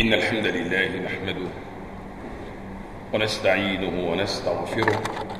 إن الحمد لله نحمده ونستعينه ونستغفره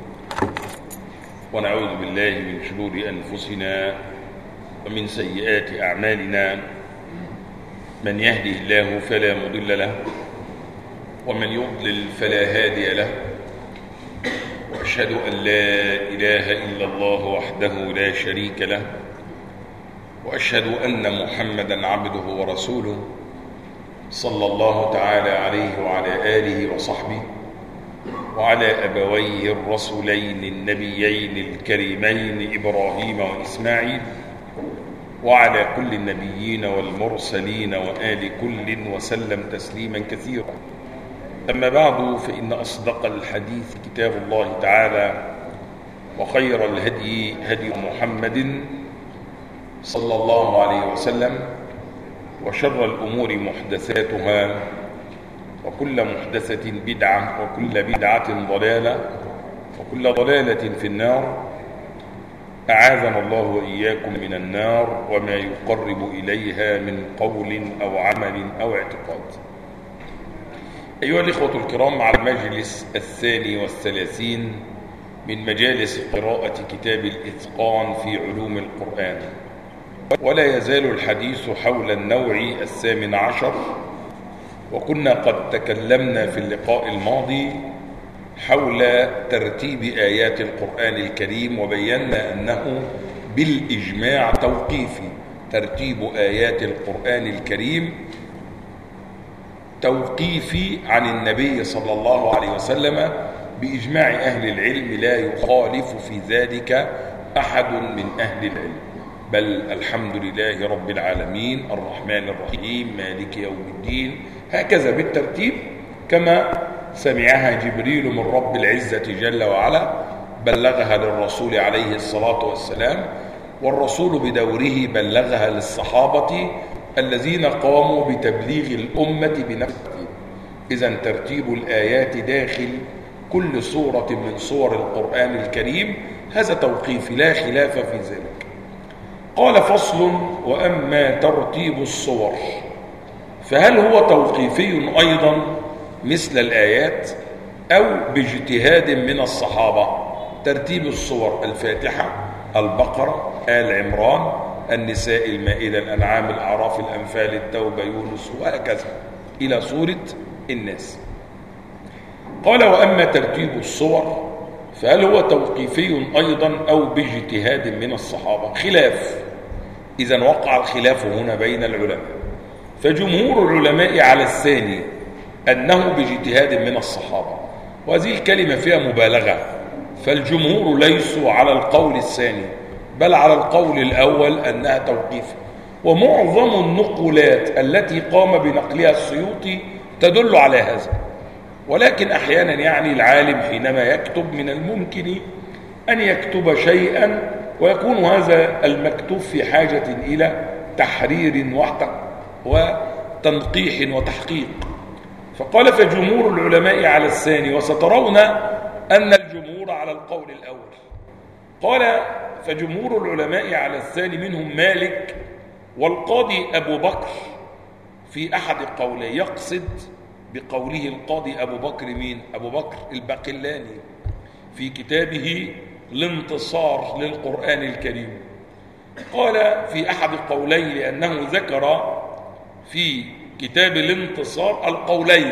ونعوذ بالله من شرور أنفسنا ومن سيئات أعمالنا. من يهده الله فلا مضل له ومن يضلل فلا هادي له، وأشهد أن لا إله إلا الله وحده لا شريك له، وأشهد أن محمدا عبده ورسوله صلى الله تعالى عليه وعلى آله وصحبه وعلى أبويه الرسولين النبيين الكريمين إبراهيم وإسماعيل وعلى كل النبيين والمرسلين وآل كل وسلم تسليما كثيرا. أما بعد، فإن أصدق الحديث كتاب الله تعالى، وخير الهدي هدي محمد صلى الله عليه وسلم، وشر الأمور محدثاتها، وكل محدثة بدعة، وكل بدعة ضلالة، وكل ضلالة في النار. أعاذنا الله وإياكم من النار وما يقرب إليها من قول أو عمل أو اعتقاد. أيها الإخوة الكرام، مع المجلس 32 من مجالس قراءة كتاب الإتقان في علوم القرآن، ولا يزال الحديث حول النوع 18، وكنا قد تكلمنا في اللقاء الماضي حول ترتيب آيات القرآن الكريم، وبينا أنه بالإجماع توقيفي. ترتيب آيات القرآن الكريم توقيفي عن النبي صلى الله عليه وسلم بإجماع أهل العلم، لا يخالف في ذلك أحد من أهل العلم، بل الحمد لله رب العالمين الرحمن الرحيم مالك يوم الدين، هكذا بالترتيب كما سمعها جبريل من رب العزة جل وعلا، بلغها للرسول عليه الصلاة والسلام، والرسول بدوره بلغها للصحابة الذين قاموا بتبليغ الأمة بنفسه. إذن ترتيب الآيات داخل كل سورة من سور القرآن الكريم هذا توقيف لا خلاف في ذلك. قال: فصل: وأما ترتيب الصور فهل هو توقيفي أيضا مثل الآيات أو باجتهاد من الصحابة؟ ترتيب الصور: الفاتحة، البقرة، آل عمران، النساء، المائدة، الأنعام، الأعراف، الأنفال، التوبة، يونس، وهكذا إلى سورة الناس. قال: وأما ترتيب الصور فهل هو توقيفي أيضا أو باجتهاد من الصحابة؟ خلاف. إذن وقع الخلاف هنا بين العلماء، فجمهور العلماء على الثاني أنه باجتهاد من الصحابة، وهذه الكلمة فيها مبالغة، فالجمهور ليسوا على القول الثاني بل على القول الأول أنها توقيف. ومعظم النقولات التي قام بنقلها السيوطي تدل على هذا، ولكن أحيانا يعني العالم حينما يكتب من الممكن أن يكتب شيئا ويكون هذا المكتوب في حاجة إلى تحرير وتنقيح وتحقيق. فقال: فجمهور العلماء على الثاني، وسترون أن الجمهور على القول الأول. قال: فجمهور العلماء على الثاني منهم مالك والقاضي أبو بكر في أحد قوليه. يقصد بقوله القاضي أبو بكر مين؟ أبو بكر الباقلاني في كتابه الانتصار للقرآن الكريم. قال في أحد قوليه لأنه ذكر في كتاب الانتصار القولين،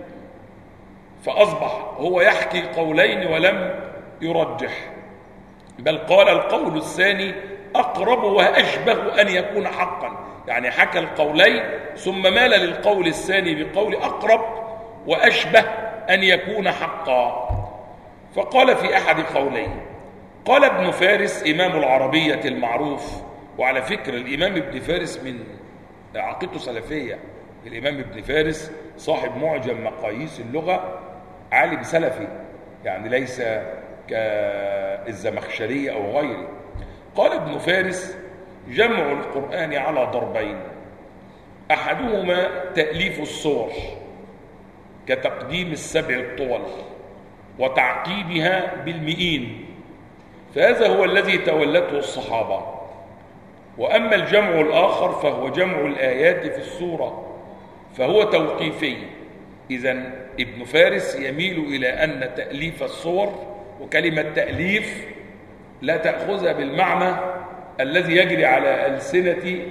فأصبح هو يحكي قولين ولم يرجح، بل قال القول الثاني أقرب وأشبه أن يكون حقا، يعني حكى القولين ثم مال للقول الثاني بقول أقرب وأشبه أن يكون حقا. فقال في أحد قولين، قال ابن فارس إمام العربية المعروف، وعلى فكرة الإمام ابن فارس من عقيدته سلفية. الإمام ابن فارس صاحب معجم مقاييس اللغة، عالم سلفي، يعني ليس كالزمخشري أو غيره. قال ابن فارس: جمع القرآن على ضربين، أحدهما تأليف الصور كتقديم السبع الطول وتعقيبها بالمئين، فهذا هو الذي تولته الصحابة. وأما الجمع الآخر فهو جمع الآيات في السورة فهو توقيفي. إذن ابن فارس يميل إلى أن تأليف الصور، وكلمة تأليف لا تأخذها بالمعنى الذي يجري على ألسنة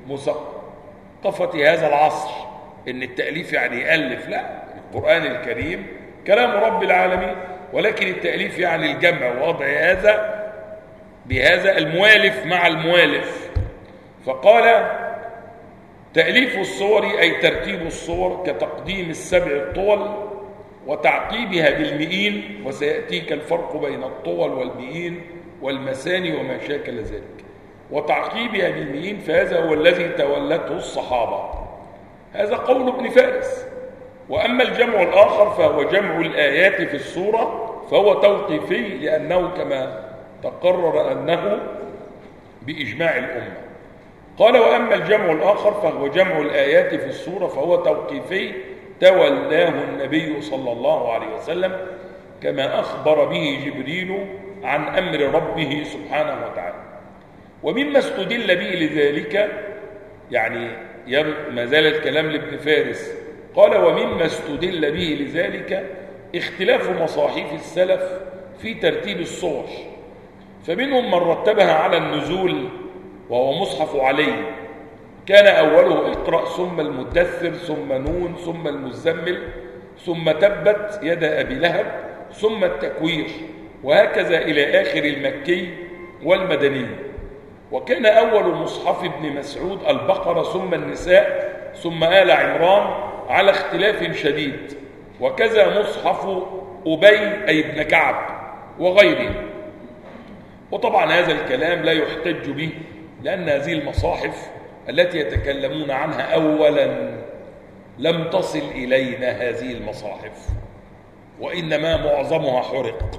مثقفة هذا العصر، إن التأليف يعني يألف. لا، القرآن الكريم كلام رب العالمين، ولكن التأليف يعني الجمع ووضع هذا بهذا، الموالف مع الموالف. فقال تأليف الصور أي ترتيب الصور كتقديم السبع الطول وتعقيبها بالمئين، وسيأتيك الفرق بين الطول والمئين والمثاني وما شاكل ذلك، وتعقيبها بالمئين، فهذا هو الذي تولته الصحابة. هذا قول ابن فارس. وأما الجمع الآخر فهو جمع الآيات في السورة، فهو توقيفي لأنه كما تقرر أنه بإجماع الأمة. قال وأما الجمع الآخر فهو جمع الآيات في السورة، فهو توقيفي تولاه النبي صلى الله عليه وسلم كما أخبر به جبريل عن أمر ربه سبحانه وتعالى. ومما استدل به لذلك، يعني ما زال الكلام لابن فارس، قال ومما استدل به لذلك اختلاف مصاحف السلف في ترتيب الصور، فمنهم من رتبها على النزول وهو مصحف علي، كان أوله اقرأ ثم المدثر ثم نون ثم المزمل ثم تبت يد أبي لهب ثم التكوير، وهكذا إلى آخر المكي والمدني. وكان أول مصحف ابن مسعود البقرة ثم النساء ثم آل عمران على اختلاف شديد، وكذا مصحف أبي أي ابن كعب وغيره. وطبعا هذا الكلام لا يحتج به، لأن هذه المصاحف التي يتكلمون عنها أولا لم تصل إلينا هذه المصاحف، وإنما معظمها حرق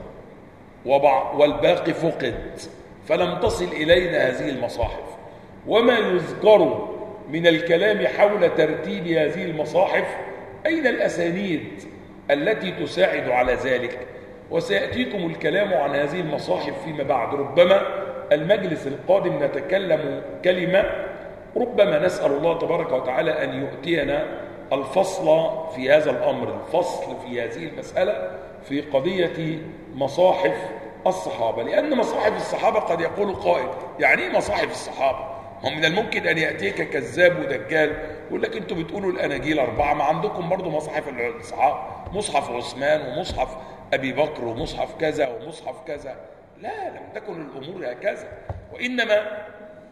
والباقي فقد، فلم تصل إلينا هذه المصاحف. وما يذكر من الكلام حول ترتيب هذه المصاحف أين الأسانيد التي تساعد على ذلك؟ وسيأتيكم الكلام عن هذه المصاحف فيما بعد. ربما المجلس القادم نتكلم كلمة، ربما نسأل الله تبارك وتعالى أن يؤتينا الفصل في هذا الأمر، الفصل في هذه المسألة في قضية مصاحف الصحابة. لأن مصاحف الصحابة قد يقول قائل يعني إيه مصاحف الصحابة؟ هم من الممكن أن يأتيك كذاب ودجال يقول لك أنتوا بتقولوا الأناجيل 4، ما عندكم برضو مصاحف الصحابة، مصحف عثمان ومصحف أبي بكر ومصحف كذا ومصحف كذا. لا، لم تكن الأمور هكذا، وإنما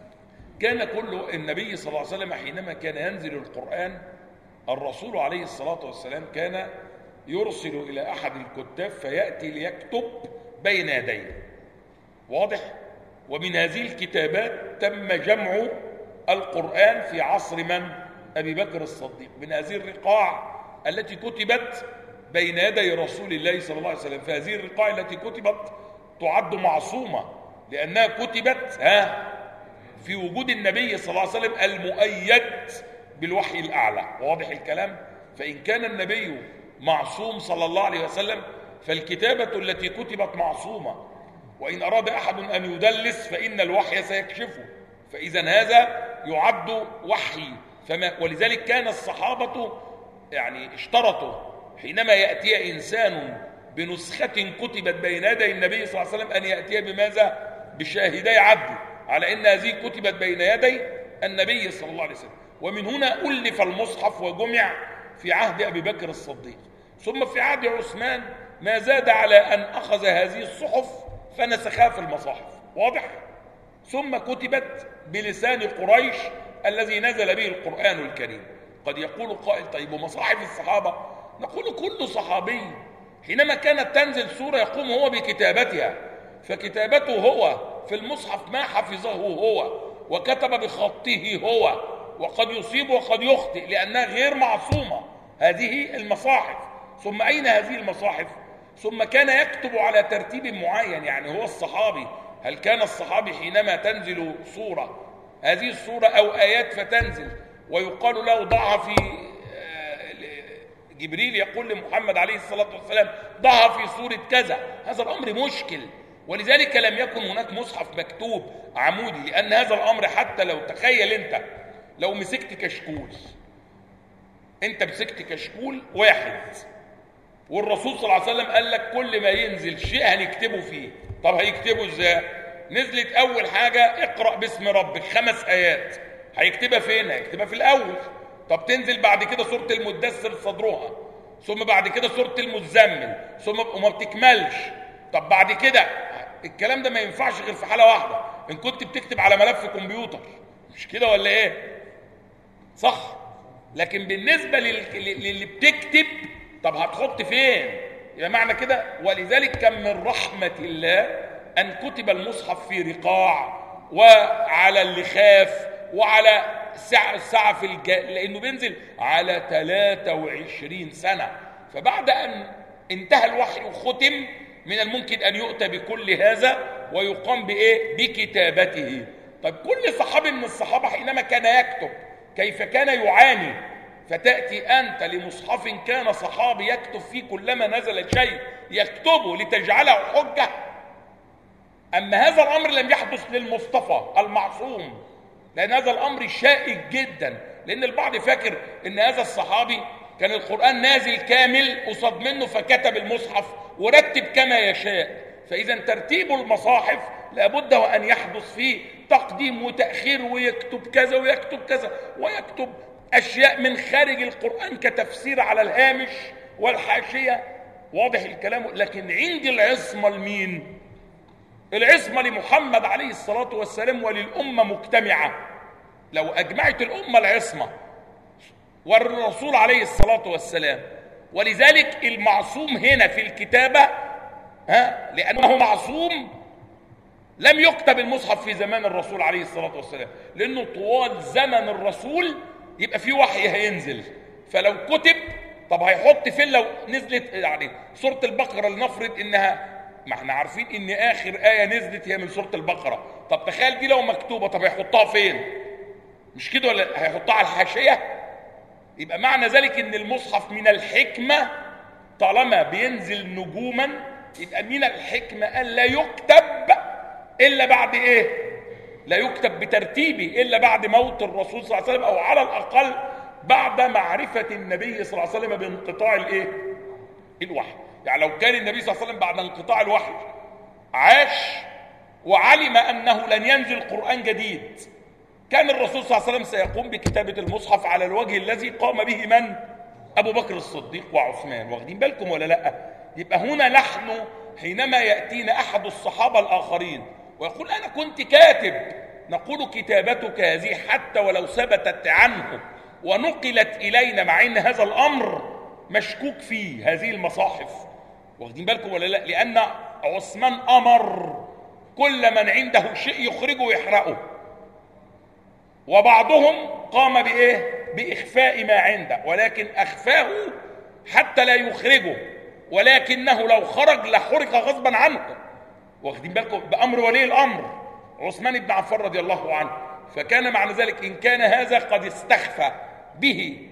كان كل النبي صلى الله عليه وسلم حينما كان ينزل القرآن، الرسول عليه الصلاة والسلام كان يرسل إلى أحد الكتاب فيأتي ليكتب بين يديه. واضح؟ ومن هذه الكتابات تم جمع القرآن في عصر من؟ أبي بكر الصديق، من هذه الرقاع التي كتبت بين يدي رسول الله صلى الله عليه وسلم. فهذه الرقاع التي كتبت تعد معصومة، لأنها كتبت في وجود النبي صلى الله عليه وسلم المؤيد بالوحي الأعلى. واضح الكلام؟ فإن كان النبي معصوم صلى الله عليه وسلم فالكتابة التي كتبت معصومة، وإن أراد أحد أن يدلس فإن الوحي سيكشفه، فإذا هذا يعد وحي. ولذلك كان الصحابة يعني اشترطوا حينما يأتي إنسان بنسخة كتبت بين يدي النبي صلى الله عليه وسلم أن يأتي بماذا؟ بشاهدي عدل، على أن هذه كتبت بين يدي النبي صلى الله عليه وسلم. ومن هنا ألف المصحف وجمع في عهد أبي بكر الصديق، ثم في عهد عثمان ما زاد على أن أخذ هذه الصحف فنسخها في المصاحف. واضح؟ ثم كتبت بلسان قريش الذي نزل به القرآن الكريم. قد يقول قائل طيب ومصاحف الصحابة؟ نقول كل صحابي حينما كانت تنزل سورة يقوم هو بكتابتها، فكتابته هو في المصحف ما حفظه هو وكتب بخطه هو، وقد يصيب وقد يخطئ لأنها غير معصومة هذه المصاحف. ثم أين هذه المصاحف؟ ثم كان يكتب على ترتيب معين، يعني هو الصحابي، هل كان الصحابي حينما تنزل سورة هذه السورة أو آيات فتنزل ويقال له ضعها في جبريل يقول لمحمد عليه الصلاة والسلام ضعها في سورة كذا، هذا الأمر مشكل. ولذلك لم يكن هناك مصحف مكتوب عمودي، لأن هذا الأمر حتى لو تخيل أنت لو مسكت كشكول انت مسكت كشكول واحد، والرسول صلى الله عليه وسلم قال لك كل ما ينزل شيء هنكتبه فيه. طب هيكتبه ازاي؟ نزلت اول حاجه اقرأ باسم ربك 5 آيات، هيكتبها فين؟ هيكتبها في الاول. طب تنزل بعد كده سورة المدثر صدرها، ثم بعد كده سورة المزمل، ثم وما بتكملش. طب بعد كده الكلام ده ما ينفعش غير في حالة واحدة، ان كنت بتكتب على ملف كمبيوتر، مش كده ولا ايه؟ صح. لكن بالنسبة للي بتكتب، طب هتحط فين؟ يبقى معنى كده ولذلك كان من رحمة الله أن كتب المصحف في رقاع وعلى اللخاف وعلى سعف لأنه بينزل على 23 سنة. فبعد أن انتهى الوحي وختم من الممكن أن يؤتى بكل هذا ويقام بإيه؟ بكتابته. طيب كل صحابي من الصحابة حينما كان يكتب كيف كان يعاني، فتأتي أنت لمصحف كان صحابي يكتب فيه كلما نزل شيء يكتبه لتجعله حجة. أما هذا الأمر لم يحدث للمصطفى المعصوم، لأن هذا الأمر شائك جدا، لأن البعض فاكر أن هذا الصحابي كان القرآن نازل كامل قصاد منه فكتب المصحف ورتب كما يشاء. فإذا ترتيب المصاحف لابد وأن يحدث فيه تقديم وتأخير، ويكتب كذا ويكتب كذا ويكتب أشياء من خارج القرآن كتفسير على الهامش والحاشية. واضح الكلام؟ لكن عندي العصمة لمين؟ العصمة لمحمد عليه الصلاة والسلام وللأمة مجتمعة. لو أجمعت الأمة العصمة والرسول عليه الصلاة والسلام، ولذلك المعصوم هنا في الكتابة لأنه معصوم لم يكتب المصحف في زمان الرسول عليه الصلاة والسلام، لأنه طوال زمن الرسول يبقى في وحي هينزل. فلو كتب طب هيحط فين؟ لو نزلت يعني سورة البقرة لنفرض إنها، ما احنا عارفين إن آخر آية نزلت هي من سورة البقرة، طب تخيل دي لو مكتوبة، طب هيحطها فين؟ مش كده ولا هيحطها على الحاشية؟ يبقى معنى ذلك إن المصحف من الحكمة طالما بينزل نجوما، يبقى من الحكمة أن لا يكتب إلا بعد إيه؟ لا يكتب بترتيبه إلا بعد موت الرسول صلى الله عليه وسلم، أو على الأقل بعد معرفة النبي صلى الله عليه وسلم بانقطاع الإيه؟ الوحي. يعني لو كان النبي صلى الله عليه وسلم بعد انقطاع الوحي عاش وعلم أنه لن ينزل قرآن جديد، كان الرسول صلى الله عليه وسلم سيقوم بكتابة المصحف على الوجه الذي قام به من؟ أبو بكر الصديق وعثمان. واخدين بالكم ولا لأ؟ يبقى هنا نحن حينما يأتينا أحد الصحابة الآخرين ويقول أنا كنت كاتب، نقول كتابتك هذه حتى ولو ثبتت عنه ونقلت إلينا، مع أن هذا الأمر مشكوك فيه، هذه المصاحف. واخدين بالكم ولا لا؟ لأن عثمان أمر كل من عنده شيء يخرجه ويحرقه، وبعضهم قام بإيه؟ بإخفاء ما عنده، ولكن أخفاه حتى لا يخرجه، ولكنه لو خرج لحرق غصبا عنه. واخدين بالكم؟ بأمر ولي الأمر عثمان بن عفان رضي الله عنه. فكان معنى ذلك إن كان هذا قد استخفى به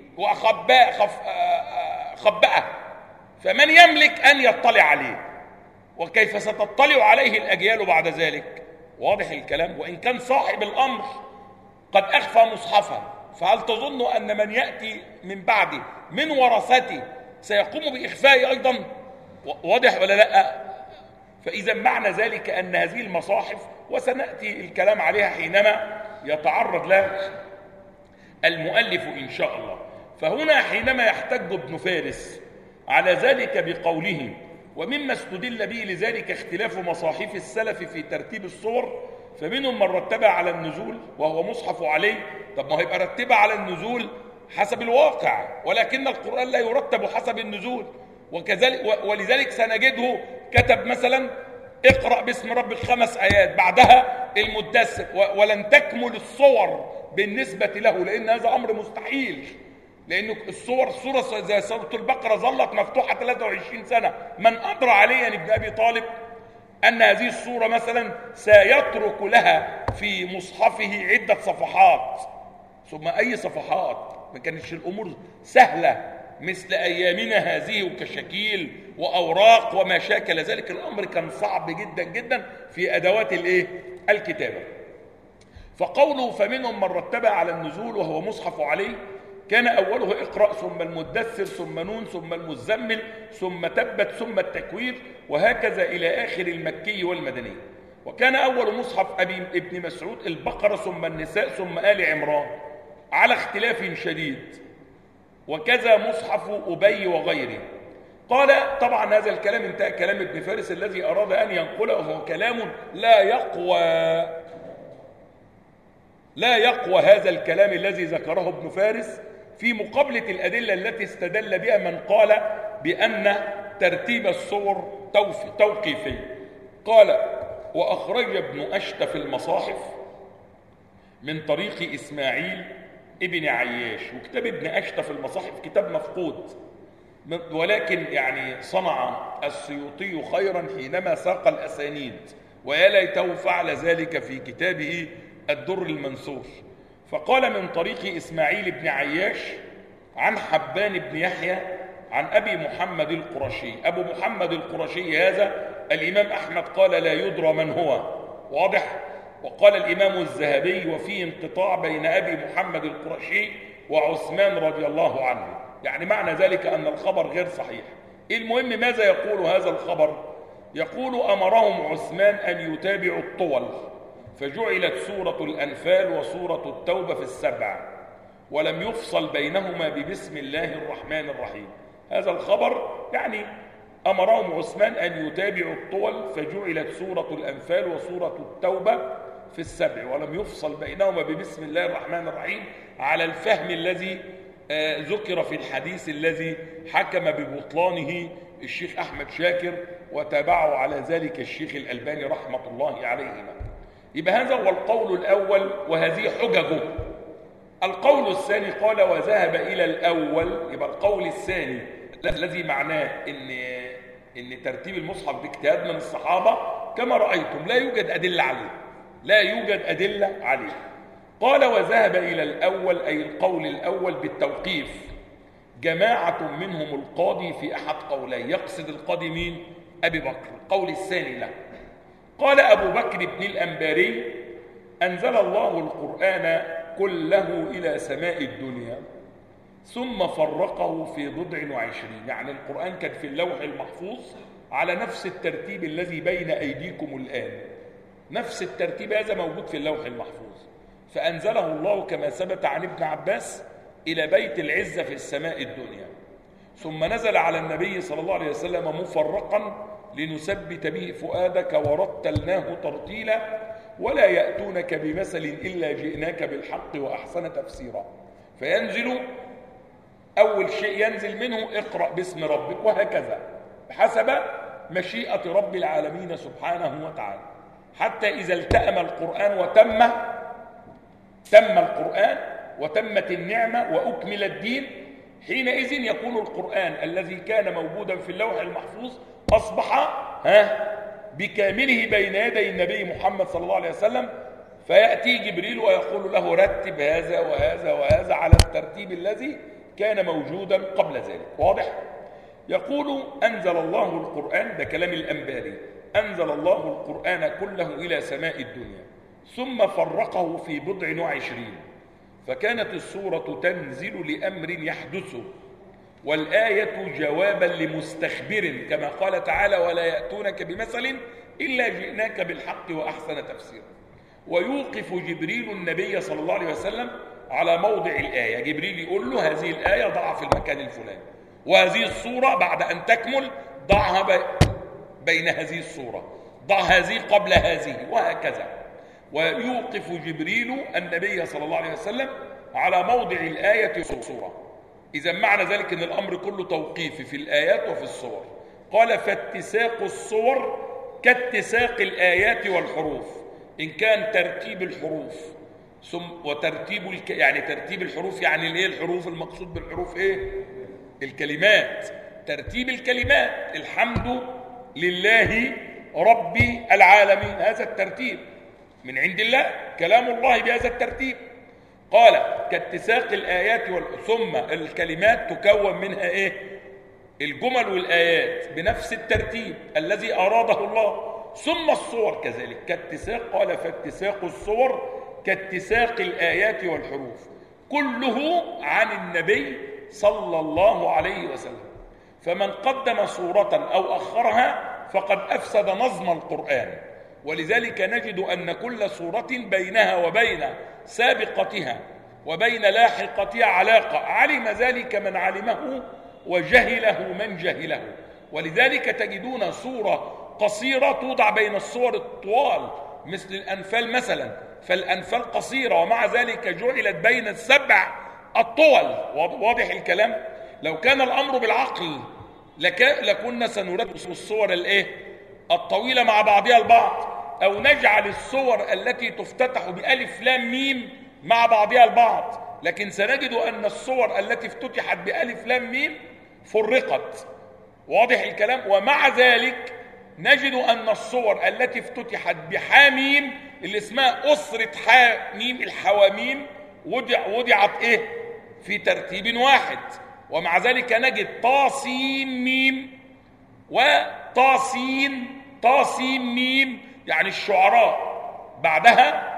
وخبأه، فمن يملك أن يطلع عليه؟ وكيف ستطلع عليه الأجيال بعد ذلك؟ واضح الكلام؟ وإن كان صاحب الأمر قد أخفى مصحفا، فهل تظن أن من يأتي من بعده من ورثته سيقوم بإخفائه أيضا؟ واضح ولا لا؟ فإذا معنى ذلك أن هذه المصاحف، وسنأتي الكلام عليها حينما يتعرض لها المؤلف إن شاء الله. فهنا حينما يحتج ابن فارس على ذلك بقوله ومما استدل به لذلك اختلاف مصاحف السلف في ترتيب الصور، فمنهم من رتبها على النزول وهو مصحف علي. طب ما هيبقى رتبها على النزول حسب الواقع، ولكن القرآن لا يرتب حسب النزول. وكذلك ولذلك سنجده كتب مثلا اقرأ باسم ربك 5 آيات، بعدها المدثر، ولن تكمل الصور بالنسبة له، لأن هذا أمر مستحيل، لأن الصورة زي سورة البقرة ظلت مفتوحة 23 سنة. من أدرى علي ابن أبي طالب أن هذه الصورة مثلا سيترك لها في مصحفه عدة صفحات، ثم أي صفحات؟ ما كانتش الأمور سهلة مثل أيامنا هذه، وكشكيل وأوراق وما شاكل ذلك. الأمر كان صعب جدا جدا في أدوات الكتابة. فقوله فمنهم من رتبها على النزول وهو مصحف عليه كان أوله اقرأ ثم المدثر ثم نون ثم المزمل ثم تبت ثم التكوير، وهكذا إلى آخر المكي والمدني. وكان أول مصحف ابن مسعود البقرة ثم النساء ثم آل عمران على اختلاف شديد، وكذا مصحف أبي وغيره. قال طبعا هذا الكلام انتهى كلام ابن فارس الذي أراد أن ينقله، وهو كلام لا يقوى هذا الكلام الذي ذكره ابن فارس في مقابلة الأدلة التي استدل بها من قال بأن ترتيب الصور توقيفي. قال: وأخرج ابن أشت في المصاحف من طريق إسماعيل ابن عياش. وكتاب ابن أشت في المصاحف كتاب مفقود، ولكن يعني صنع السيوطي خيرا حينما ساق الأسانيد، ويا ليته فعل ذلك في كتابه الدر المنثور. فقال: من طريق إسماعيل بن عياش عن حبان بن يحيى عن أبي محمد القرشي. أبو محمد القرشي هذا الإمام أحمد قال لا يدرى من هو، واضح. وقال الإمام الذهبي: وفيه انقطاع بين أبي محمد القرشي وعثمان رضي الله عنه، يعني معنى ذلك أن الخبر غير صحيح. المهم ماذا يقول هذا الخبر؟ يقول: أمرهم عثمان أن يتابعوا الطول، فجعلت سورة الأنفال وسورة التوبة في السبع، ولم يفصل بينهما ببسم الله الرحمن الرحيم. هذا الخبر يعني أمرهم عثمان أن يتابعوا الطول، فجعلت سورة الأنفال وسورة التوبة في السبع، ولم يفصل بينهما ببسم الله الرحمن الرحيم، على الفهم الذي ذكر في الحديث الذي حكم ببطلانه الشيخ أحمد شاكر، وتابعه على ذلك الشيخ الألباني رحمة الله عليهما. يبقى هذا هو القول الأول، وهذه حججه. القول الثاني قال: وذهب إلى الأول. يبقى القول الثاني الذي معناه إن ترتيب المصحف باجتهاد من الصحابة كما رأيتم لا يوجد أدلة عليه. قال: وذهب إلى الأول، أي القول الأول بالتوقيف، جماعة منهم القاضي في أحد قولين. يقصد القاضي مين؟ أبي بكر. القول الثاني له. قال أبو بكر بن الأنباري: أنزل الله القرآن كله إلى سماء الدنيا ثم فرقه في 24. يعني القرآن كان في اللوح المحفوظ على نفس الترتيب الذي بين أيديكم الآن، نفس الترتيب هذا موجود في اللوح المحفوظ، فأنزله الله كما ثبت عن ابن عباس إلى بيت العزة في السماء الدنيا، ثم نزل على النبي صلى الله عليه وسلم مفرقا لنثبت به فؤادك ورتلناه ترتيلا ولا يأتونك بمثل إلا جئناك بالحق وأحسن تفسيرا. فينزل أول شيء ينزل منه اقرأ باسم ربك، وهكذا بحسب مشيئة رب العالمين سبحانه وتعالى، حتى إذا التأم القرآن تم القرآن وتمت النعمة وأكمل الدين، حينئذ يكون القرآن الذي كان موجودا في اللوح المحفوظ أصبح بكامله بين يدي النبي محمد صلى الله عليه وسلم، فيأتي جبريل ويقول له رتب هذا وهذا وهذا على الترتيب الذي كان موجودا قبل ذلك. واضح؟ يقول: أنزل الله القرآن، ده كلام الأنباري، أنزل الله القرآن كله إلى سماء الدنيا ثم فرقه في 24، فكانت السورة تنزل لأمر يحدث، والآية جوابا لمستخبر، كما قال تعالى: ولا يأتونك بمثل إلا جئناك بالحق وأحسن تفسيرا. ويوقف جبريل النبي صلى الله عليه وسلم على موضع الآية، جبريل يقول له هذه الآية ضعها في المكان الفلاني، وهذه الصورة بعد أن تكمل ضعها بين هذه الصورة، ضع هذه قبل هذه، وهكذا. ويوقف جبريل النبي صلى الله عليه وسلم على موضع الآية والصورة. إذا معنى ذلك أن الأمر كله توقيفي في الآيات وفي الصور. قال: فاتساق الصور كاتساق الآيات والحروف، إن كان ترتيب الحروف وترتيب يعني ترتيب الحروف، يعني الايه الحروف المقصود بالحروف ايه؟ الكلمات، ترتيب الكلمات، الحمد لله رب العالمين، هذا الترتيب من عند الله، كلام الله بهذا الترتيب. قال: كاتساق الآيات ثم الكلمات تكون منها ايه؟ الجمل والآيات بنفس الترتيب الذي أراده الله. ثم الصور كذلك كاتساق. قال: فاتساق الصور كاتساق الآيات والحروف، كله عن النبي صلى الله عليه وسلم. فمن قدم سورة أو أخرها فقد أفسد نظم القرآن. ولذلك نجد أن كل سورة بينها وبين سابقتها وبين لاحقتها علاقة، علم ذلك من علمه وجهله من جهله. ولذلك تجدون سورة قصيرة توضع بين السور الطوال مثل الأنفال مثلا، فالأنفال قصيرة ومع ذلك جعلت بين السبع الطول. واضح الكلام؟ لو كان الأمر بالعقل لكنا سنرتب الصور الطويلة مع بعضها البعض، أو نجعل الصور التي تفتتح بألف لام ميم مع بعضها البعض، لكن سنجد أن الصور التي افتتحت بألف لام ميم فرقت. واضح الكلام؟ ومع ذلك نجد أن الصور التي افتتحت بحاميم اللي اسمها أسرة حاميم الحواميم وضعت في ترتيب واحد. ومع ذلك نجد طاسين ميم وطاسين طاسين ميم، يعني الشعراء بعدها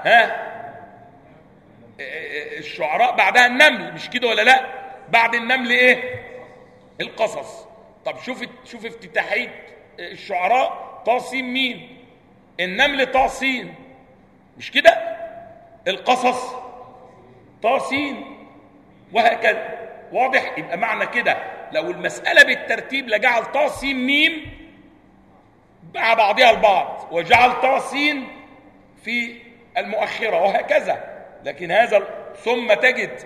الشعراء بعدها النمل، مش كده ولا لا؟ بعد النمل القصص. طب شوف افتتاحية الشعراء طاسين ميم، النمل طاسين، مش كده؟ القصص طاسين، وهكذا. واضح؟ يبقى معنى كده لو المسألة بالترتيب لجعل طاسين ميم مع بعضها البعض وجعل طاسين في المؤخرة وهكذا. لكن هذا ثم تجد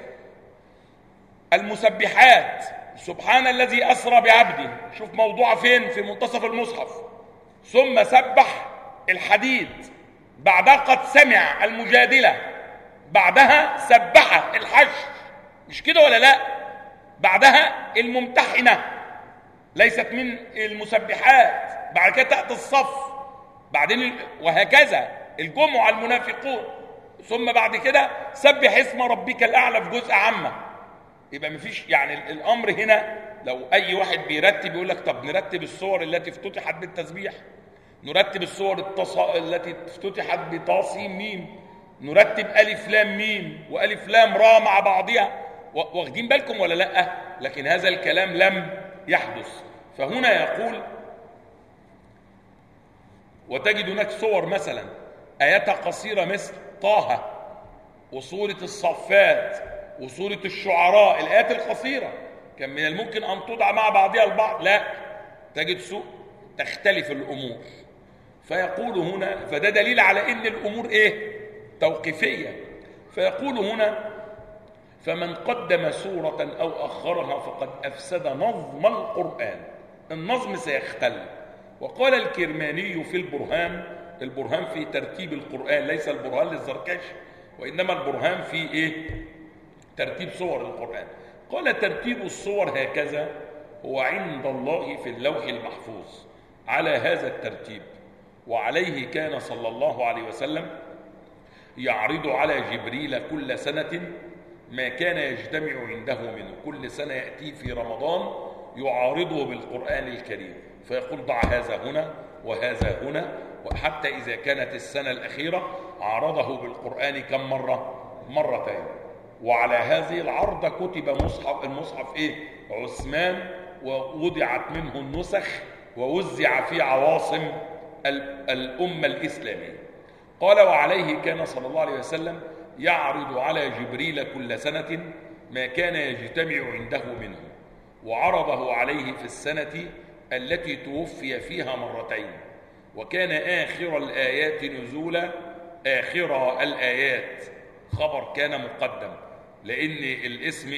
المسبحات سبحان الذي أسرى بعبده، شوف موضوعة فين؟ في منتصف المصحف. ثم سبح الحديد، بعدها قد سمع المجادلة، بعدها سبح الحشر، مش كده ولا لا؟ بعدها الممتحنة ليست من المسبحات، بعد كده تأتي الصف، بعدين وهكذا الجمعة المنافقون، ثم بعد كده سبح اسم ربك الأعلى في جزء عامة. يبقى مفيش يعني الأمر هنا لو أي واحد بيرتب يقول لك طب نرتب الصور التي افتتحت بالتسبيح، نرتب الصور التي افتتحت بطاسين ميم، نرتب ألف لام ميم وألف لام را مع بعضها، واخدين بالكم ولا لا؟ لكن هذا الكلام لم يحدث. فهنا يقول وتجد هناك صور مثلا آياتها قصيرة مثل طه وصورة الصفات وصورة الشعراء، الآيات القصيرة كان من الممكن أن توضع مع بعضها البعض، لا، تجد سوء تختلف الأمور. فيقول هنا، فده دليل على أن الأمور توقيفية. فيقول هنا فمن قدم سورة أو أخرها فقد أفسد نظم القرآن، النظم سيختل. وقال الكرماني في البرهان في ترتيب القرآن، ليس البرهان للزركشي وإنما البرهان في ترتيب صور القرآن. قال ترتيب الصور هكذا هو عند الله في اللوح المحفوظ على هذا الترتيب، وعليه كان صلى الله عليه وسلم يعرض على جبريل كل سنة ما كان يجتمع عنده منه. كل سنة يأتي في رمضان يعارضه بالقرآن الكريم، فيقول ضع هذا هنا وهذا هنا، وحتى إذا كانت السنة الأخيرة عارضه بالقرآن كم مرة؟ مرتين. وعلى هذه العرضة كتب المصحف عثمان، ووضعت منه النسخ ووزع في عواصم الأمة الإسلامية. قال وعليه كان صلى الله عليه وسلم يعرض على جبريل كل سنة ما كان يجتمع عنده منه، وعرضه عليه في السنة التي توفي فيها مرتين. وكان آخر الآيات نزولا، آخر الآيات خبر كان مقدم، لأن الاسم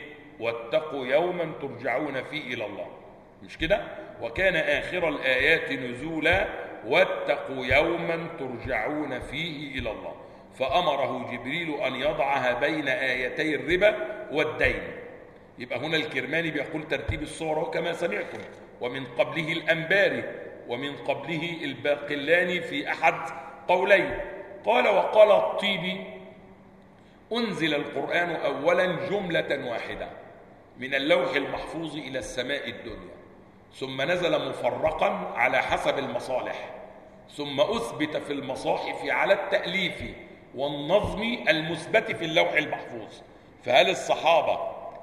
واتقوا يوما ترجعون فيه إلى الله، مش كده؟ وكان آخر الآيات نزولا واتقوا يوما ترجعون فيه إلى الله، فأمره جبريل أن يضعها بين آيتي الربا والدين. يبقى هنا الكرماني بيقول ترتيب الصور كما سمعتم، ومن قبله الأنباري، ومن قبله الباقلاني في أحد قولين. قال وقال الطيبي أنزل القرآن أولا جملة واحدة من اللوح المحفوظ إلى السماء الدنيا، ثم نزل مفرقا على حسب المصالح، ثم أثبت في المصاحف على التأليف والنظم المثبت في اللوح المحفوظ، فهل الصحابة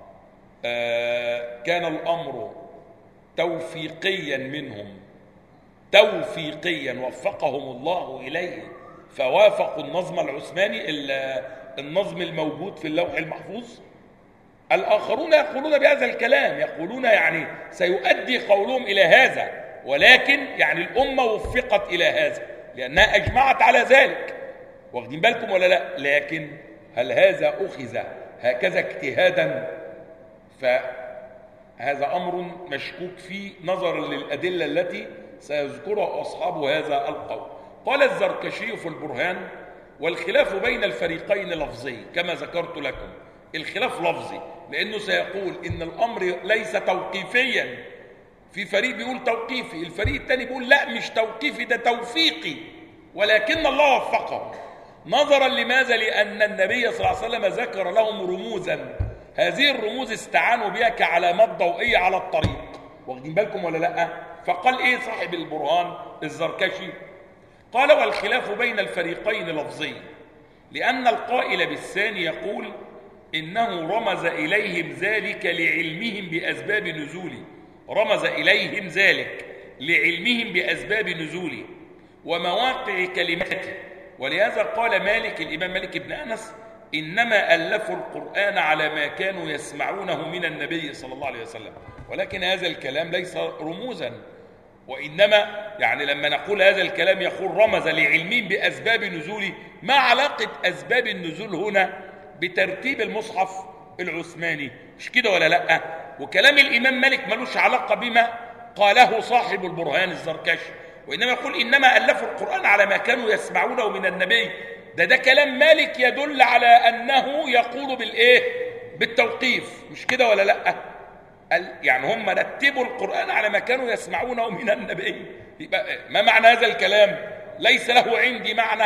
كان الأمر توفيقيا منهم، توفيقيا وفقهم الله إليه فوافقوا النظم العثماني، النظم الموجود في اللوح المحفوظ؟ الآخرون يقولون بهذا الكلام، يقولون يعني سيؤدي قولهم إلى هذا، ولكن يعني الأمة وفقت إلى هذا لأنها أجمعت على ذلك. واخدين بالكم ولا لا؟ لكن هل هذا أخذ هكذا اجتهادا؟ فهذا أمر مشكوك فيه نظرا للأدلة التي سيذكرها أصحاب هذا القول. قال الزركشي في البرهان: والخلاف بين الفريقين لفظي كما ذكرت لكم. الخلاف لفظي لأنه سيقول إن الأمر ليس توقيفيا، في فريق بيقول توقيفي، الفريق الثاني بيقول لا مش توقيفي ده توفيقي، ولكن الله وفقهم. نظرا لماذا؟ لأن النبي صلى الله عليه وسلم ذكر لهم رموزا، هذه الرموز استعانوا بها كعلامات ضوئية على الطريق. واخدين بالكم ولا لا؟ فقال ايه صاحب البرهان الزركشي؟ قال: والخلاف بين الفريقين لفظي، لأن القائل بالثاني يقول إنه رمز إليهم ذلك لعلمهم بأسباب نزوله، رمز إليهم ذلك لعلمهم بأسباب نزوله ومواقع كلماته. ولهذا قال مالك، الإمام مالك بن أنس: إنما ألفوا القرآن على ما كانوا يسمعونه من النبي صلى الله عليه وسلم. ولكن هذا الكلام ليس رموزا، وإنما يعني لما نقول هذا الكلام يقول رمز لعلمهم بأسباب نزوله، ما علاقة أسباب النزول هنا بترتيب المصحف العثماني؟ مش كده ولا لأ؟ وكلام الإمام مالك ملوش علاقة بما قاله صاحب البرهان الزركشي، وإنما يقول إنما ألفوا القرآن على ما كانوا يسمعونه من النبي. ده كلام مالك يدل على أنه يقول بالإيه؟ بالتوقيف، مش كده ولا لأ؟ يعني هم رتبوا القرآن على ما كانوا يسمعونه من النبي. ما معنى هذا الكلام؟ ليس له عندي معنى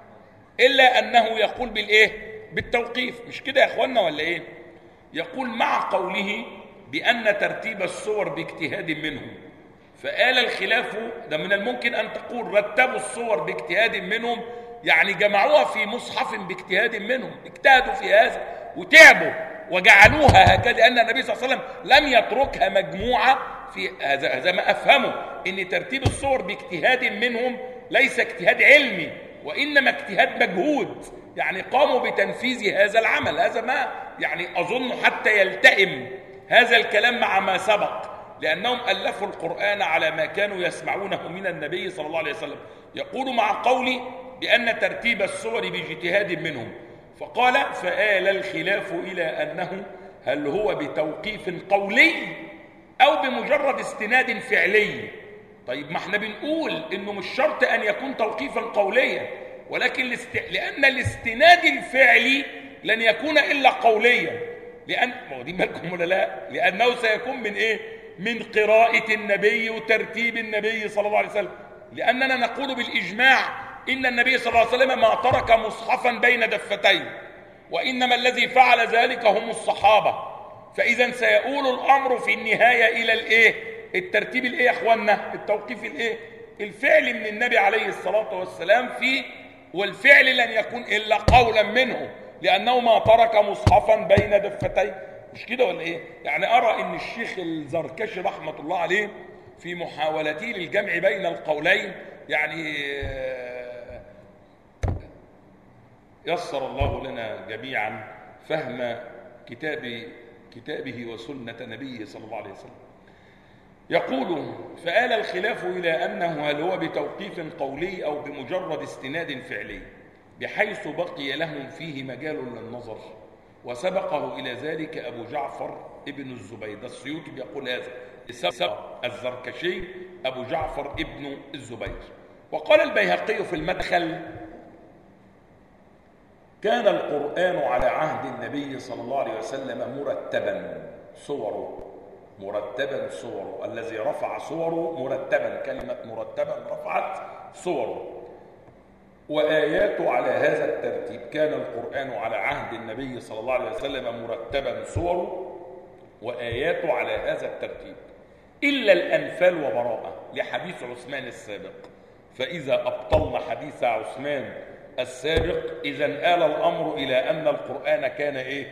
إلا أنه يقول بالإيه؟ بالتوقيف، مش كده يا أخوانا ولا إيه؟ يقول مع قوله بأن ترتيب الصور باجتهاد منهم، فقال الخلاف ده من الممكن أن تقول رتبوا الصور باجتهاد منهم، يعني جمعوها في مصحف باجتهاد منهم، اجتهدوا في هذا وتعبوا وجعلوها هكذا، لأن النبي صلى الله عليه وسلم لم يتركها مجموعة في هذا ما أفهمه، إن ترتيب الصور باجتهاد منهم ليس اجتهاد علمي، وإنما اجتهاد مجهود، يعني قاموا بتنفيذ هذا العمل. هذا ما يعني أظن حتى يلتئم هذا الكلام مع ما سبق، لأنهم ألفوا القرآن على ما كانوا يسمعونه من النبي صلى الله عليه وسلم. يقول مع قولي بأن ترتيب الصور باجتهاد منهم، فقال: فآل الخلاف إلى أنه هل هو بتوقيف قولي أو بمجرد استناد فعلي. طيب ما احنا بنقول إنه مش شرط أن يكون توقيفا قوليا، ولكن لأن الاستناد الفعلي لن يكون إلا قوليا، لأن واخدين بالكم ولا لا؟ لأنه سيكون من إيه؟ من قراءة النبي وترتيب النبي صلى الله عليه وسلم، لأننا نقول بالإجماع إن النبي صلى الله عليه وسلم ما ترك مصحفا بين دفتين، وإنما الذي فعل ذلك هم الصحابة. فإذا سيؤول الأمر في النهاية إلى الإيه؟ الترتيب الإيه يا أخوانا؟ التوقيف الإيه؟ الفعل من النبي عليه الصلاة والسلام فيه، والفعل لن يكون إلا قولا منه، لأنه ما ترك مصحفا بين دفتين. مش كده ولا إيه؟ يعني أرى إن الشيخ الزركشي رحمة الله عليه في محاولته للجمع بين القولين يعني يسر الله لنا جميعا فهم كتابه وسنة نبيه صلى الله عليه وسلم. يقول: فآل الخلاف إلى أنه هل هو بتوقيف قولي أو بمجرد استناد فعلي، بحيث بقي لهم فيه مجال للنظر، وسبقه إلى ذلك أبو جعفر ابن الزبير. ده السيوطي بيقول هذا، سبق الزركشي أبو جعفر ابن الزبير. وقال البيهقي في المدخل: كان القرآن على عهد النبي صلى الله عليه وسلم مرتبا صوره، مرتبا صوره، الذي رفع صوره مرتبا، كلمة مرتبا رفعت صوره، وآياته على هذا الترتيب. كان القرآن على عهد النبي صلى الله عليه وسلم مرتبا صوره وآياته على هذا الترتيب، إلا الأنفال وبراءة لحديث عثمان السابق. فإذا أبطلنا حديث عثمان السابق إذن آل الأمر إلى أن القرآن كان إيه؟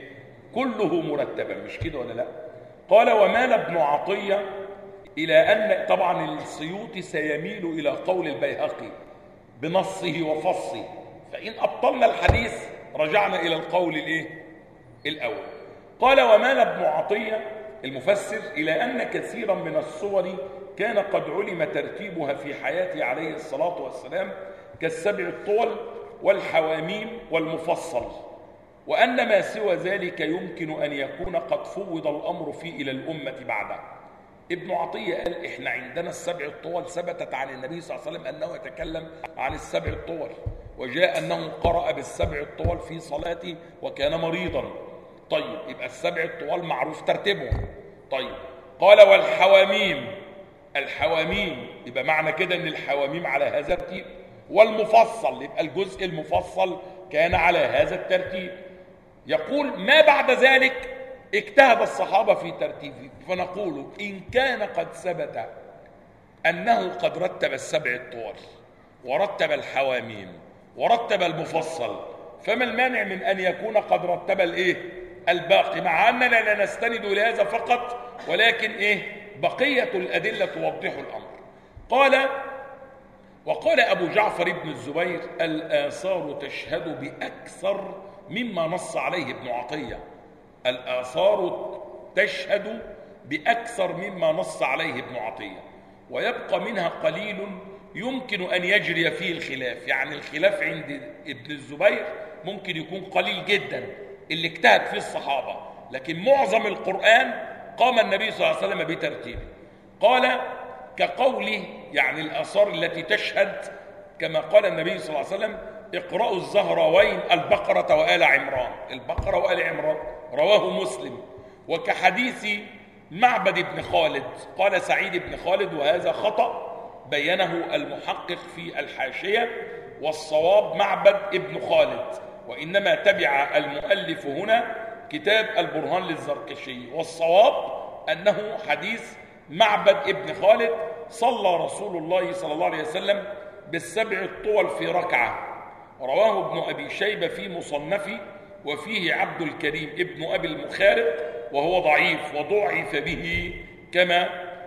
كله مرتبا، مش كده ولا لا؟ قال ومال ابن عطية إلى أن، طبعا السيوطي سيميل إلى قول البيهقي بنصه وفصه، فإن أبطلنا الحديث رجعنا إلى القول الأول. قال ومال ابن عطية المفسر إلى أن كثيرا من الصور كان قد علم ترتيبها في حياته عليه الصلاة والسلام كالسبع الطول والحواميم والمفصل، وأن ما سوى ذلك يمكن أن يكون قد فوض الأمر فيه إلى الأمة بعده. ابن عطية قال إحنا عندنا السبع الطول ثبتت عن النبي صلى الله عليه وسلم أنه يتكلم عن السبع الطول، وجاء أنه قرأ بالسبع الطول في صلاته وكان مريضا. طيب يبقى السبع الطول معروف ترتيبهم. طيب قال والحواميم، الحواميم يبقى معنى كده أن الحواميم على هذا الترتيب، والمفصل يبقى الجزء المفصل كان على هذا الترتيب. يقول ما بعد ذلك اجتهد الصحابة في ترتيبه، فنقول إن كان قد ثبت أنه قد رتب السبع الطول ورتب الحواميم ورتب المفصل، فما المانع من أن يكون قد رتب الباقي، مع أننا لا نستند إلى هذا فقط، ولكن بقية الأدلة توضح الأمر. قال وقال أبو جعفر بن الزبير الآثار تشهد بأكثر مما نص عليه ابن عطية، الآثار تشهد بأكثر مما نص عليه ابن عطية، ويبقى منها قليل يمكن أن يجري فيه الخلاف. يعني الخلاف عند ابن الزبير ممكن يكون قليل جدا اللي اجتهد فيه الصحابة، لكن معظم القرآن قام النبي صلى الله عليه وسلم بترتيبه. قال كقوله يعني الآثار التي تشهد كما قال النبي صلى الله عليه وسلم اقرأوا الزهراوين البقرة وآل عمران، البقرة وآل عمران رواه مسلم. وكحديث معبد بن خالد، قال سعيد بن خالد وهذا خطأ بينه المحقق في الحاشية، والصواب معبد ابن خالد، وإنما تبع المؤلف هنا كتاب البرهان للزركشي، والصواب أنه حديث معبد ابن خالد صلى رسول الله صلى الله عليه وسلم بالسبع الطول في ركعة، رواه ابن أبي شيبة في مصنفه، وفيه عبد الكريم ابن أبي المخارق وهو ضعيف وضعف به كما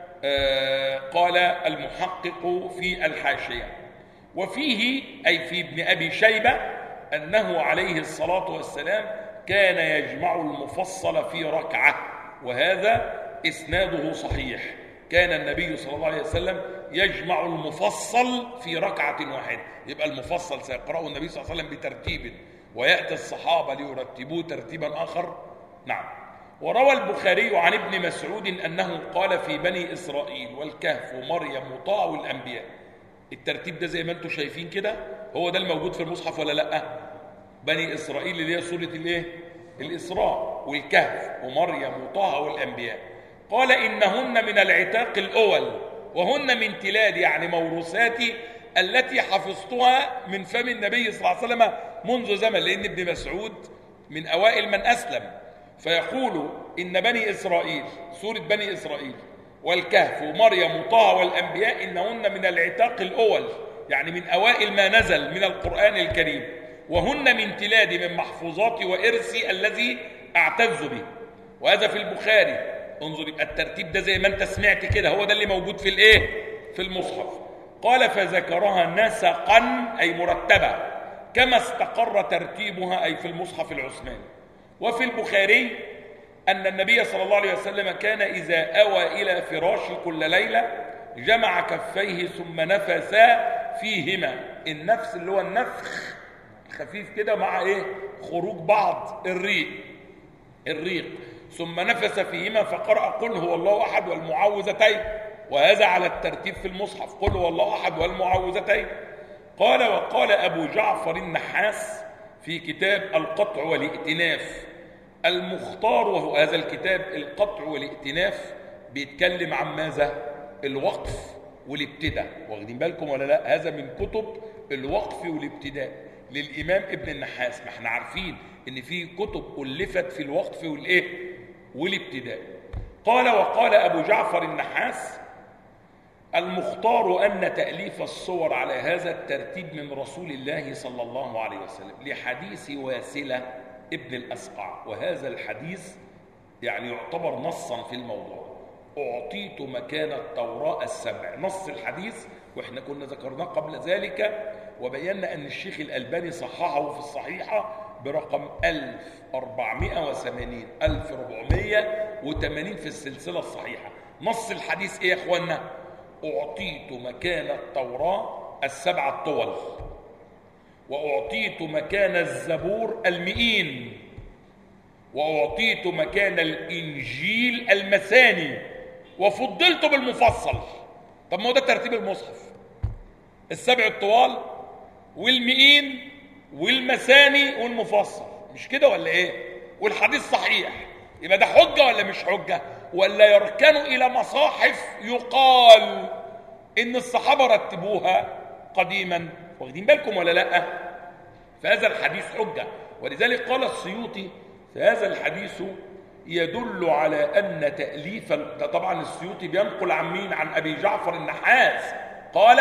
قال المحقق في الحاشية. وفيه أي في ابن أبي شيبة أنه عليه الصلاة والسلام كان يجمع المفصل في ركعة، وهذا إسناده صحيح، كان النبي صلى الله عليه وسلم يجمع المفصل في ركعة واحدة. يبقى المفصل سيقرأه النبي صلى الله عليه وسلم بترتيب، ويأتي الصحابة ليرتبوه ترتيبا آخر. نعم. وروى البخاري عن ابن مسعود أنه قال في بني إسرائيل والكهف ومريم وطاع والأنبياء. الترتيب ده زي ما انتم شايفين كده هو ده الموجود في المصحف ولا لأ؟ بني إسرائيل اللي هي سورة الإسراء، والكهف ومريم وطاع والأنبياء. قال إنهن من العتاق الأول وهن من تلاد، يعني موروثاتي التي حفظتها من فم النبي صلى الله عليه وسلم منذ زمن، لأن ابن مسعود من أوائل من أسلم، فيقول إن بني إسرائيل سورة بني إسرائيل والكهف ومريم وطه والأنبياء إنهن من العتاق الأول، يعني من أوائل ما نزل من القرآن الكريم، وهن من تلادي من محفوظاتي وإرثي الذي أعتز به. وهذا في البخاري. انظر، يبقى الترتيب ده زي ما انت سمعت كده هو ده اللي موجود في في المصحف. قال فذكرها نسقا أي مرتبة كما استقر ترتيبها أي في المصحف العثماني. وفي البخاري أن النبي صلى الله عليه وسلم كان إذا أوى إلى فراشه كل ليلة جمع كفيه ثم نفث فيهما. النفس اللي هو النفخ خفيف كده مع خروج بعض الريق، ثم نفث فيهما فقرأ قل هو الله أحد والمعوذتين، وهذا على الترتيب في المصحف، قل هو الله أحد والمعوذتين. قال وقال أبو جعفر النحاس في كتاب القطع والائتلاف المختار، وهو هذا الكتاب القطع والائتلاف بيتكلم عن ماذا؟ الوقف والابتداء. واخدين بالكم ولا لا؟ هذا من كتب الوقف والابتداء للإمام ابن النحاس. ما احنا عارفين ان في كتب ألفت في الوقف والابتداء. قال وقال أبو جعفر النحاس المختار أن تأليف الصور على هذا الترتيب من رسول الله صلى الله عليه وسلم لحديث واسلة ابن الأسقع، وهذا الحديث يعني يعتبر نصا في الموضوع. أعطيت مكان التوراة السبع، نص الحديث، وإحنا كنا ذكرناه قبل ذلك وبينا أن الشيخ الألباني صححه في الصحيحة برقم 1480 في السلسلة الصحيحة. نص الحديث إيه يا أخوانا؟ أعطيت مكان التوراة السبع الطول، وأعطيت مكان الزبور 100، وأعطيت مكان الإنجيل المثاني، وفضلت بالمفصل. طب ما هو ده ترتيب المصحف، السبع الطوال والمئين والمثاني والمفصل، مش كده ولا ايه؟ والحديث صحيح، يبقى ده حجة ولا مش حجة؟ ولا يركن إلى مصاحف يقال إن الصحابة رتبوها قديما؟ واخدين بالكم ولا لا؟ فهذا الحديث حجة، ولذلك قال السيوطي فهذا الحديث يدل على أن تأليف، طبعا السيوطي بينقل عن مين؟ عن أبي جعفر النحاس، قال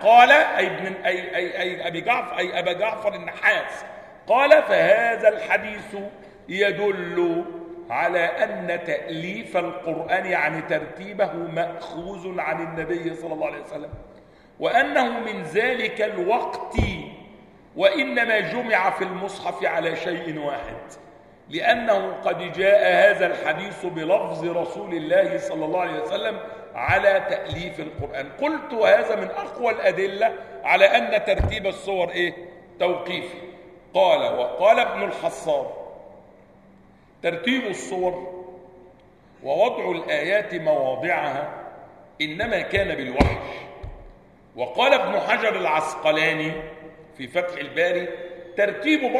أي أبي جعفر، أي أبا جعفر النحاس قال فهذا الحديث يدل على أن تأليف القرآن يعني ترتيبه مأخوذ عن النبي صلى الله عليه وسلم، وأنه من ذلك الوقت وإنما جمع في المصحف على شيء واحد، لأنه قد جاء هذا الحديث بلفظ رسول الله صلى الله عليه وسلم على تأليف القرآن. قلت وهذا من أقوى الأدلة على أن ترتيب الصور إيه؟ توقيفي. وقال ابن الحصار ترتيب الصور ووضع الآيات مواضعها إنما كان بالوحي. وقال ابن حجر العسقلاني في فتح الباري ترتيب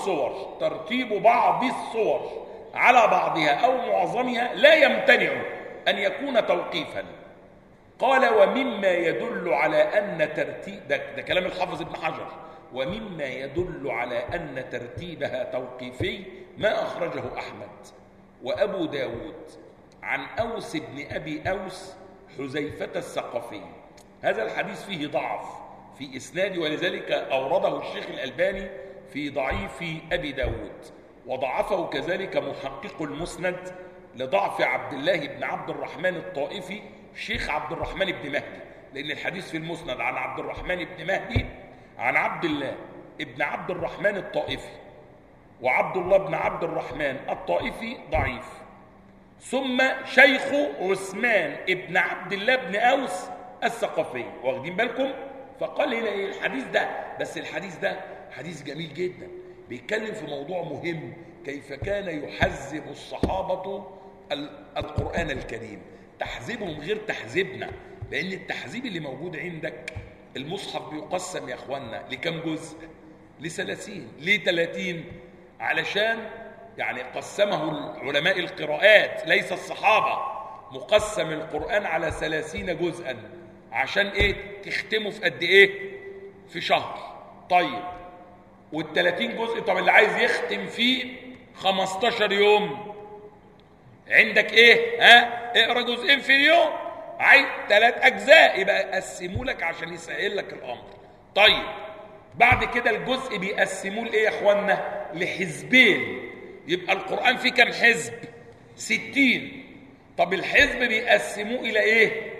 بعض الصور على بعضها أو معظمها لا يمتنع أن يكون توقيفا. قال ومما يدل على أن ترتيب ده كلام الحافظ ابن حجر، ومما يدل على أن ترتيبها توقيفي ما أخرجه أحمد وأبو داود عن أوس بن أبي أوس حذيفة الثقفي. هذا الحديث فيه ضعف في إسناده، ولذلك أورده الشيخ الألباني في ضعيف أبي داود، وضعفه كذلك محقق المسند لضعف عبد الله بن عبد الرحمن الطائفي شيخ عبد الرحمن بن مهدي، لأن الحديث في المسند عن عبد الرحمن بن مهدي عن عبد الله بن عبد الرحمن الطائفي، وعبد الله بن عبد الرحمن الطائفي ضعيف، ثم شيخه عثمان بن عبد الله بن أوس الثقفي. واخدين بالكم؟ فقال هنا ايه الحديث ده؟ بس الحديث ده حديث جميل جدا، بيتكلم في موضوع مهم، كيف كان يحذب الصحابة القرآن الكريم، تحذيبهم غير تحذيبنا، لأن التحذيب اللي موجود عندك المصحف بيقسم يا اخوانا لكم جزء؟ ل30. ليه 30؟ علشان يعني قسمه علماء القراءات ليس الصحابة، مقسم القرآن على 30 جزءا، عشان ايه؟ تختمه في قد ايه؟ في شهر. طيب وال30 جزء، طب اللي عايز يختم فيه 15 يوم عندك ايه؟ اقرا جزئين في اليوم، عايز 3 أجزاء، يبقى قسموا لك عشان يسهل لك الامر. طيب بعد كده الجزء بيقسموه لايه يا اخوانا؟ لحزبين. يبقى القرآن فيه كم حزب؟ 60. طب الحزب بيقسموه الى ايه؟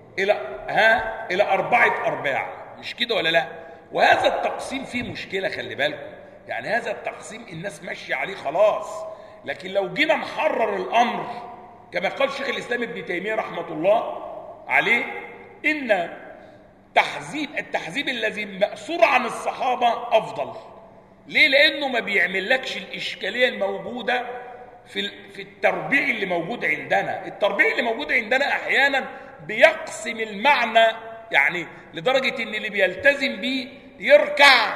الى 4 أرباع، مش كده ولا لا؟ وهذا التقسيم فيه مشكلة، خلي بالكم، يعني هذا التقسيم الناس ماشية عليه خلاص، لكن لو جينا نحرر الأمر كما قال شيخ الإسلام ابن تيمية رحمة الله عليه، إن التحذيب الذي مأثور عن الصحابة أفضل. ليه؟ لأنه ما بيعملكش الإشكالية الموجودة في التربيع اللي موجود عندنا. التربيع اللي موجود عندنا أحيانا بيقسم المعنى، يعني لدرجة إن اللي بيلتزم به يركع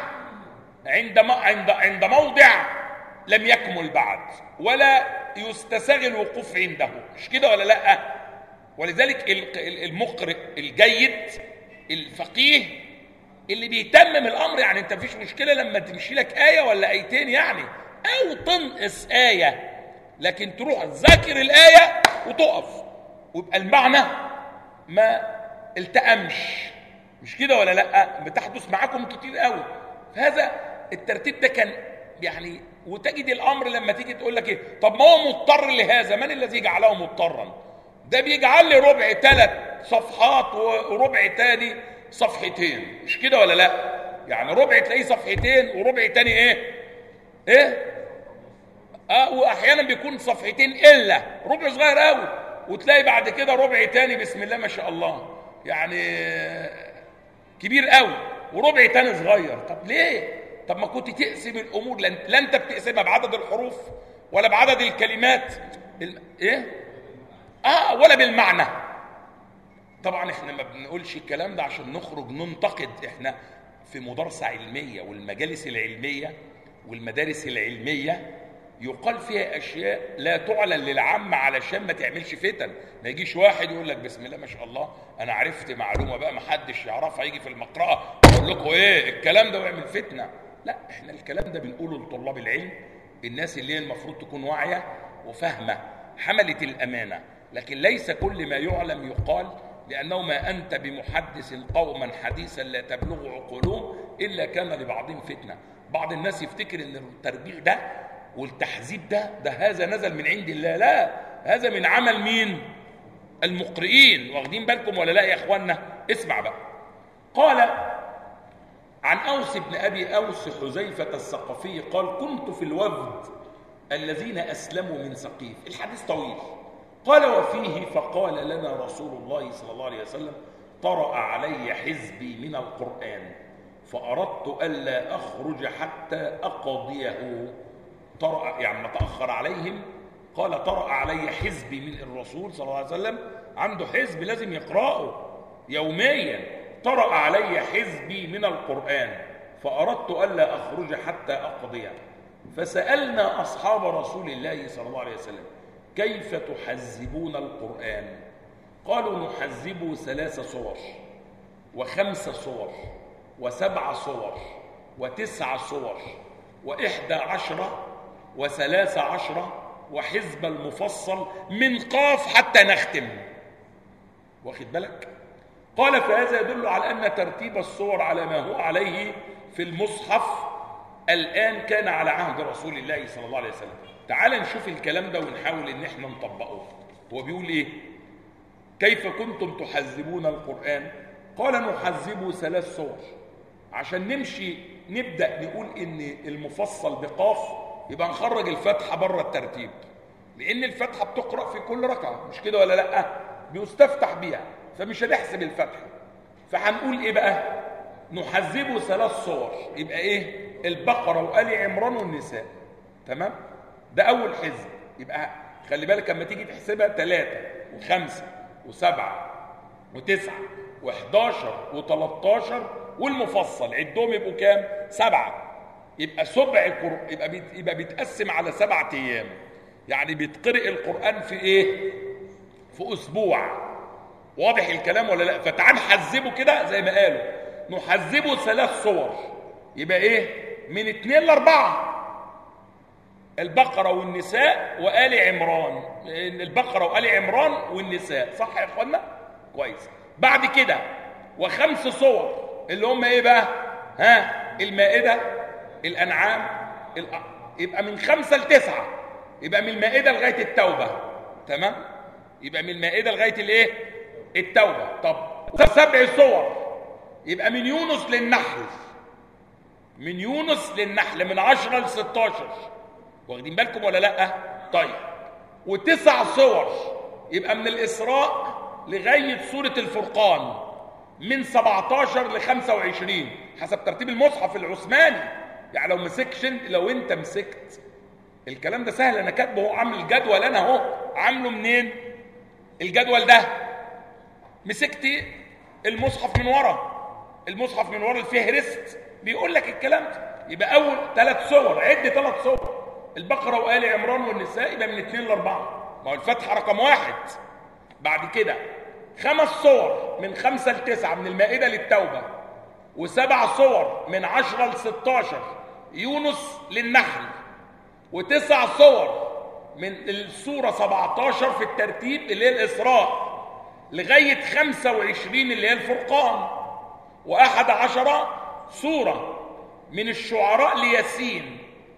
عند موضع لم يكمل بعد، ولا يستساغ الوقوف عنده، مش كده ولا لا؟ ولذلك المقرئ الجيد الفقيه اللي بيتمم الأمر، يعني انت مفيش مشكلة لما تمشي لك آية ولا آيتين يعني، أو تنقص آية، لكن تروح تذاكر الآية وتقف ويبقى المعنى ما التأمش، مش كده ولا لا؟ بتحدث معاكم كتير قوي. فهذا الترتيب ده كان يعني وتجد الامر لما تيجي تقول لك ايه، طب ما هو مضطر لهذا، من الذي جعله مضطرا؟ ده بيجعل لي ربع 3 صفحات وربع تاني صفحتين، مش كده ولا لا؟ يعني ربع تلاقيه صفحتين وربع تاني ايه واحيانا بيكون صفحتين الا ربع صغير قوي، وتلاقي بعد كده ربع تاني بسم الله ما شاء الله يعني كبير قوي، وربع تاني صغير. طب ليه؟ طب ما كنت تقسم الامور، لا انت بتقسمها بعدد الحروف ولا بعدد الكلمات ولا بالمعنى. طبعا احنا ما بنقولش الكلام ده عشان نخرج ننتقد، احنا في مدرسة علمية، والمجالس العلمية والمدارس العلمية يقال فيها اشياء لا تعلن للعامة علشان ما تعملش فتن. ما يجيش واحد يقول لك بسم الله ما شاء الله انا عرفت معلومة بقى ما حدش يعرفها، يجي في المقرأة يقول لكم الكلام ده ويعمل فتنة. لا، احنا الكلام ده بنقوله لطلاب العلم، الناس اللي هي المفروض تكون واعية وفاهمة حملة الأمانة، لكن ليس كل ما يعلم يقال، لأنه ما أنت بمحدث قوما حديثا لا تبلغ عقولهم إلا كان لبعضهم فتنة. بعض الناس يفتكر أن التربيع ده والتحذيب ده هذا نزل من عند الله. لا، هذا من عمل مين؟ المقرئين. واخدين بالكم ولا لا يا أخوانا؟ اسمع بقى. قال عن أوس بن أبي أوس حذيفة الثقفي قال كنت في الوفد الذين أسلموا من ثقيف. الحديث طويل. قال وفيه فقال لنا رسول الله صلى الله عليه وسلم طرأ علي حزبي من القرآن فأردت ألا أخرج حتى أقضيه. طرأ يعني تأخر عليهم. قال طرأ علي حزبي من الرسول صلى الله عليه وسلم، عنده حزب لازم يقرأه يوميا. طرأ علي حزبي من القرآن فأردت ألا أخرج حتى أقضيه. فسألنا أصحاب رسول الله صلى الله عليه وسلم كيف تحزبون القرآن؟ قالوا نحزبه 3 صور و5 صور و7 صور و9 صور و11 و13 وحزب المفصل من قاف حتى نختم. واخد بالك؟ قال فهذا يدل على أن ترتيب الصور على ما هو عليه في المصحف الآن كان على عهد رسول الله صلى الله عليه وسلم. تعال نشوف الكلام ده ونحاول ان احنا نطبقه. هو بيقول ايه؟ كيف كنتم تحزبون القرآن؟ قال نحزبه 3 صور. عشان نمشي نبدأ نقول ان المفصل بقاف يبقى نخرج الفتحة بره الترتيب، لان الفتحة بتقرأ في كل ركعة، مش كده ولا لا؟ بيستفتح بيها، فمش هنحسب الفتحة. فهنقول ايه بقى؟ نحزبه 3 صور. يبقى ايه؟ البقرة وآل عمران والنساء. تمام؟ ده أول حزب. يبقى خلي بالك لما تيجي تحسبها 3 و5 و7 و9 و11 و13 والمفصل عدهم يبقوا كام؟ 7. يبقى سبع يبقى بيتقسم على 7 أيام. يعني بيتقرئ القرآن في إيه؟ في أسبوع. واضح الكلام ولا لا؟ فتعال نحزبه كده زي ما قالوا، نحزبه 3 صور. يبقى إيه؟ من 2 ل4 البقرة والنساء وآل عمران. البقرة وآل عمران والنساء. صح يا اخوانا؟ كويس. بعد كده و5 صور اللي هم ايه بقى؟ المائدة، الأنعام، يبقى من 5 ل9. يبقى من المائدة لغاية التوبة. تمام؟ يبقى من المائدة لغاية الايه؟ التوبة. طب 7 صور يبقى من يونس للنحل. من يونس للنحل من 10 ل 16. واخدين بالكم ولا لا؟ طيب. و9 صور يبقى من الإسراء لغاية سورة الفرقان من 17 ل 25 حسب ترتيب المصحف العثماني. يعني لو انت مسكت الكلام ده سهل، انا كاتبه اهو، عامل الجدول انا اهو، عامله منين الجدول ده؟ مسكت المصحف من ورا، المصحف من ورا الفهرست بيقول لك الكلام ده. يبقى اول 3 صور، عد 3 صور، البقرة وآل عمران والنساء، يبقى من 2 ل4. ما هو الفتحة رقم 1. بعد كده 5 صور من 5 ل9 من المائدة للتوبة، و7 صور من 10 ل 16 يونس للنحل، و9 صور من السورة 17 في الترتيب اللي هي الإسراء لغاية 25 اللي هي الفرقان، و11 صورة من الشعراء لياسين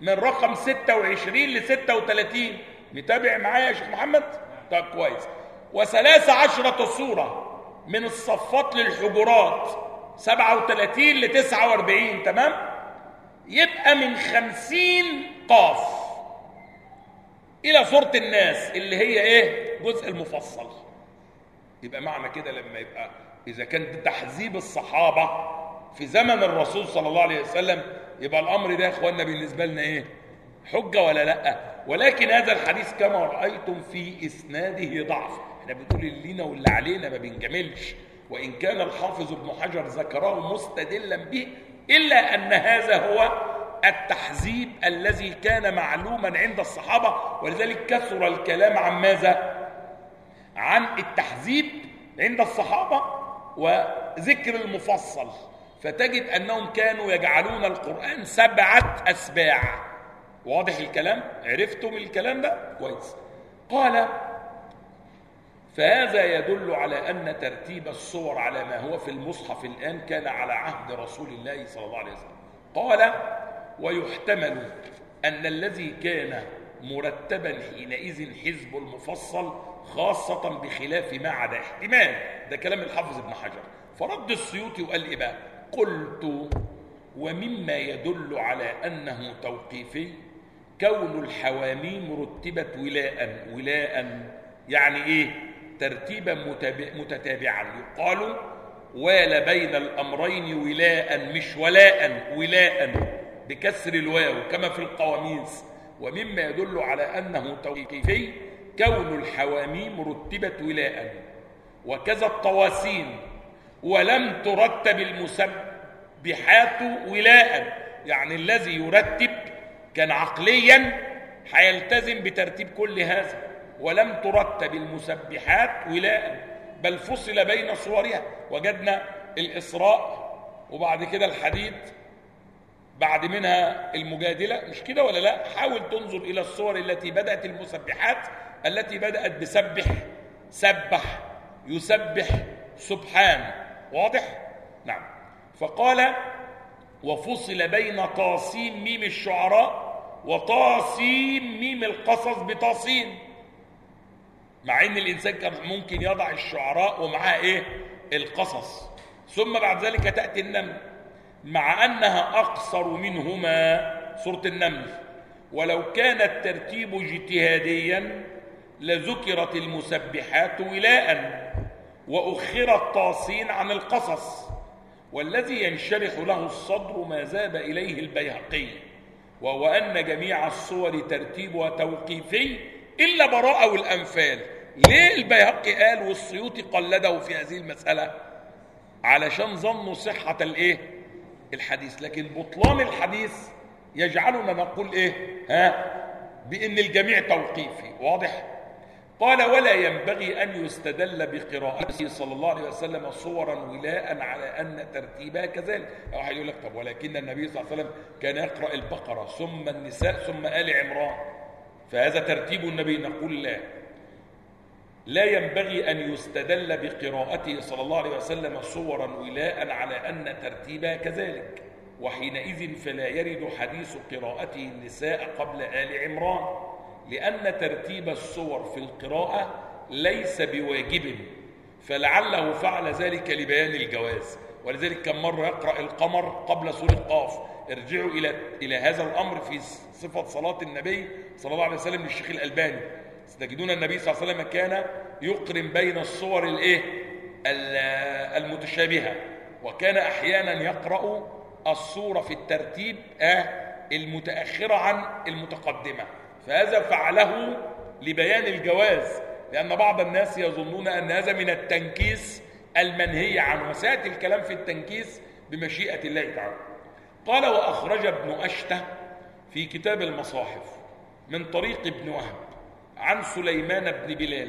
من رقم 26 ل 36. متابع معايا يا شيخ محمد؟ طيب كويس. و13 سورة من الصفات للحجرات 37 ل 49. تمام؟ يبقى من 50 قاف إلى سورة الناس اللي هي إيه؟ جزء المفصل. يبقى معنى كده لما يبقى إذا كان تحذيب الصحابة في زمن الرسول صلى الله عليه وسلم، يبقى الأمر ده يا إخواننا بالنسبة لنا إيه؟ حجة ولا لأ؟ ولكن هذا الحديث كما رأيتم في إسناده ضعف. احنا بنقول اللي لنا واللي علينا، ما بنجملش. وإن كان الحافظ ابن حجر ذكره مستدلا به، إلا أن هذا هو التحذيب الذي كان معلوما عند الصحابة، ولذلك كثر الكلام عن ماذا؟ عن التحذيب عند الصحابة وذكر المفصل. فتجد أنهم كانوا يجعلون القرآن 7 أسباع. واضح الكلام؟ عرفتم الكلام ده؟ كويس. قال: فهذا يدل على أن ترتيب الصور على ما هو في المصحف الآن كان على عهد رسول الله صلى الله عليه وسلم. قال: ويحتمل أن الذي كان مرتبا حينئذ حزب المفصل، خاصة بخلاف ما عدا. احتمال، ده كلام الحافظ ابن حجر. فرد السيوطي وقال إيه بقى؟ قلت: ومما يدل على أنه توقيفي كون الحواميم رتبت ولاء يعني إيه؟ ترتيبا متتابعا. يقال وال بين الأمرين ولاء، مش ولاء بكسر الواو كما في القواميس. ومما يدل على أنه توقيفي كون الحواميم رتبت ولاء، وكذا الطواسين، ولم ترتب المسبحات ولاء. يعني الذي يرتب كان عقليا هيلتزم بترتيب كل هذا، ولم ترتب المسبحات ولاء، بل فصل بين صورها. وجدنا الإسراء، وبعد كده الحديد، بعد منها المجادلة، مش كده ولا لا؟ حاول تنظر إلى الصور التي بدأت المسبحات، التي بدأت بسبح، سبح، يسبح، سبحان. واضح؟ نعم. فقال: وفصل بين طاسين ميم الشعراء وطاسين ميم القصص بطاسين، مع ان الانسان كان ممكن يضع الشعراء ومعها ايه؟ القصص. ثم بعد ذلك تأتي النمل، مع انها اقصر منهما، سورة النمل. ولو كان الترتيب اجتهاديا لذكرت المسبحات ولاء وأخرت طاسين عن القصص. والذي ينشرح له الصدر ما ذهب إليه البيهقي، وهو أن جميع الصور ترتيبها توقيفي إلا براءة والأنفال. ليه البيهقي قال والسيوطي قلده في هذه المسألة؟ علشان ظنوا صحة الايه؟ الحديث. لكن بطلان الحديث يجعلنا نقول ايه؟ بأن الجميع توقيفي. واضح؟ قال: ولا ينبغي أن يستدل بقراءته صلى الله عليه وسلم صورا ولاء على أن ترتيبها كذلك. أو يقول لك: طب ولكن النبي صلى الله عليه وسلم كان يقرأ البقرة ثم النساء ثم آل عمران، فهذا ترتيب النبي. نقول لا، لا ينبغي أن يستدل بقراءته صلى الله عليه وسلم صورا ولاء على أن ترتيبها كذلك، وحينئذ فلا يرد حديث قراءته النساء قبل آل عمران، لأن ترتيب الصور في القراءة ليس بواجب، فلعله فعل ذلك لبيان الجواز. ولذلك كم مرة يقرأ القمر قبل سورة قاف. ارجعوا إلى هذا الأمر في صفة صلاة النبي صلى الله عليه وسلم للشيخ الألباني. ستجدون النبي صلى الله عليه وسلم كان يقرن بين الصور المتشابهة، وكان أحيانا يقرأ الصورة في الترتيب المتأخرة عن المتقدمة، فهذا فعله لبيان الجواز، لأن بعض الناس يظنون أن هذا من التنكيس المنهي عنه، وسيأتي الكلام في التنكيس بمشيئة الله تعالى. قال: وأخرج ابن أشته في كتاب المصاحف من طريق ابن وهب عن سليمان بن بلال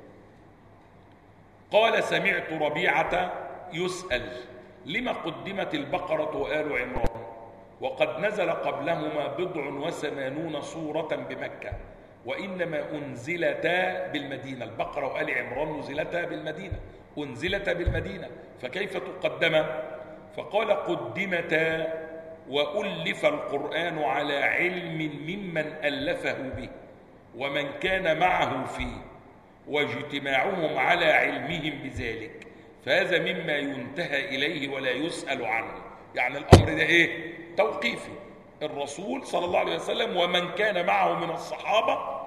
قال: سمعت ربيعة يسأل: لما قدمت البقرة وآل عمران وقد نزل قبلهما 87 سورة بمكة، وإنما أنزلتا بالمدينة؟ البقرة وآل عمران نزلتا بالمدينة، أنزلتا بالمدينة، فكيف تقدما؟ فقال: قدمتا وألف القرآن على علم ممن ألفه به ومن كان معه فيه، واجتماعهم على علمهم بذلك، فهذا مما ينتهى إليه ولا يسأل عنه. يعني الأمر ده إيه؟ توقيفي. الرسول صلى الله عليه وسلم ومن كان معه من الصحابة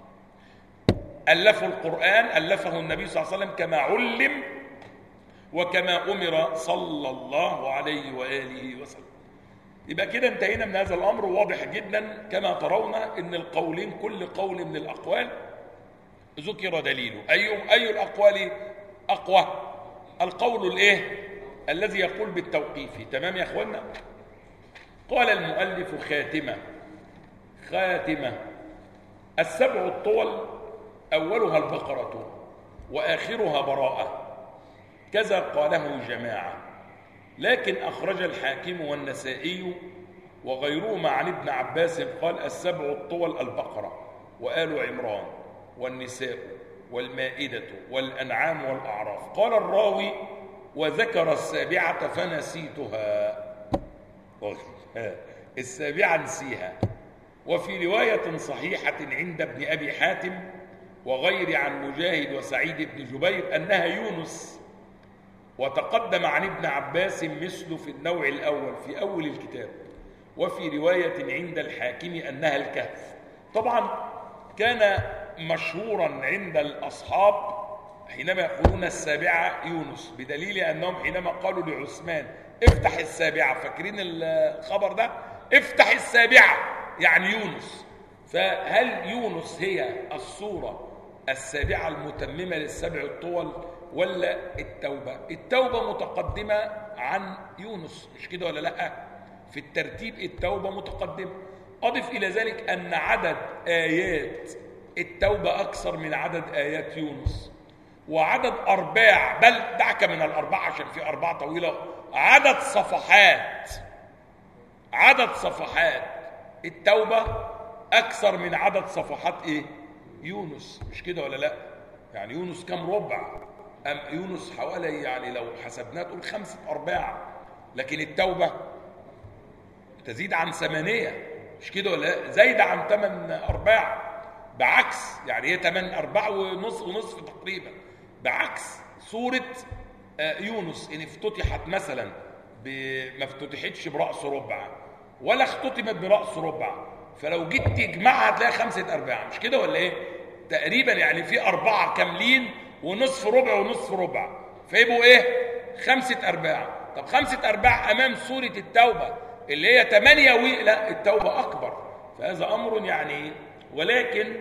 ألفوا القرآن، ألفه النبي صلى الله عليه وسلم كما علم وكما أمر صلى الله عليه وآله وسلم. يبقى كده انتهينا من هذا الأمر. واضح جدا كما ترون ان القولين، كل قول من الأقوال ذكر دليله. أي الأقوال أقوى؟ القول الايه الذي يقول بالتوقيف. تمام يا اخوانا؟ قال المؤلف خاتمة السبع الطول أولها البقرة وآخرها براءة، كذا قاله جماعة، لكن أخرج الحاكم والنسائي وغيرهما عن ابن عباس قال السبع الطول البقرة وآل عمران والنساء والمائدة والأنعام والأعراف. قال الراوي وذكر السابعة فنسيتها. السابعة نسيها. وفي رواية صحيحة عند ابن أبي حاتم وغير عن مجاهد وسعيد بن جبير أنها يونس، وتقدم عن ابن عباس مثل في النوع الأول في أول الكتاب. وفي رواية عند الحاكم أنها الكهف. طبعا كان مشهورا عند الأصحاب حينما يقولون السابعة يونس، بدليل أنهم حينما قالوا لعثمان افتح السابعة، فاكرين الخبر ده؟ افتح السابعة يعني يونس. فهل يونس هي الصورة السابعة المتممة للسبع الطول ولا التوبة؟ التوبة متقدمة عن يونس، مش كده ولا لا؟ في الترتيب التوبة متقدمة. أضف إلى ذلك أن عدد آيات التوبة أكثر من عدد آيات يونس، وعدد أرباع، بل دعك من الأربعة عشان في أربعة طويلة، عدد صفحات التوبة أكثر من عدد صفحات إيه؟ يونس، مش كده ولا لا؟ يعني يونس كم ربع؟ يونس حوالي، يعني لو حسبناه تقول 5 أرباع، لكن التوبة تزيد عن 8، مش كده ولا لا؟ زايدة عن 8 أرباع، بعكس يعني هي 8 أرباع ونصف تقريبا، بعكس سورة يونس إن افتتحت مثلا ما افتتحتش برأس ربع ولا اختتمت برأس ربع، فلو جيت تجمعها هتلاقي 5 أرباع، مش كده ولا ايه؟ تقريبا يعني في 4 كاملين ونصف ربع ونصف ربع، فيبقوا ايه؟ 5 أرباع. طب 5 أرباع امام سورة التوبة اللي هي 8 لا، التوبة اكبر. فهذا امر يعني، ولكن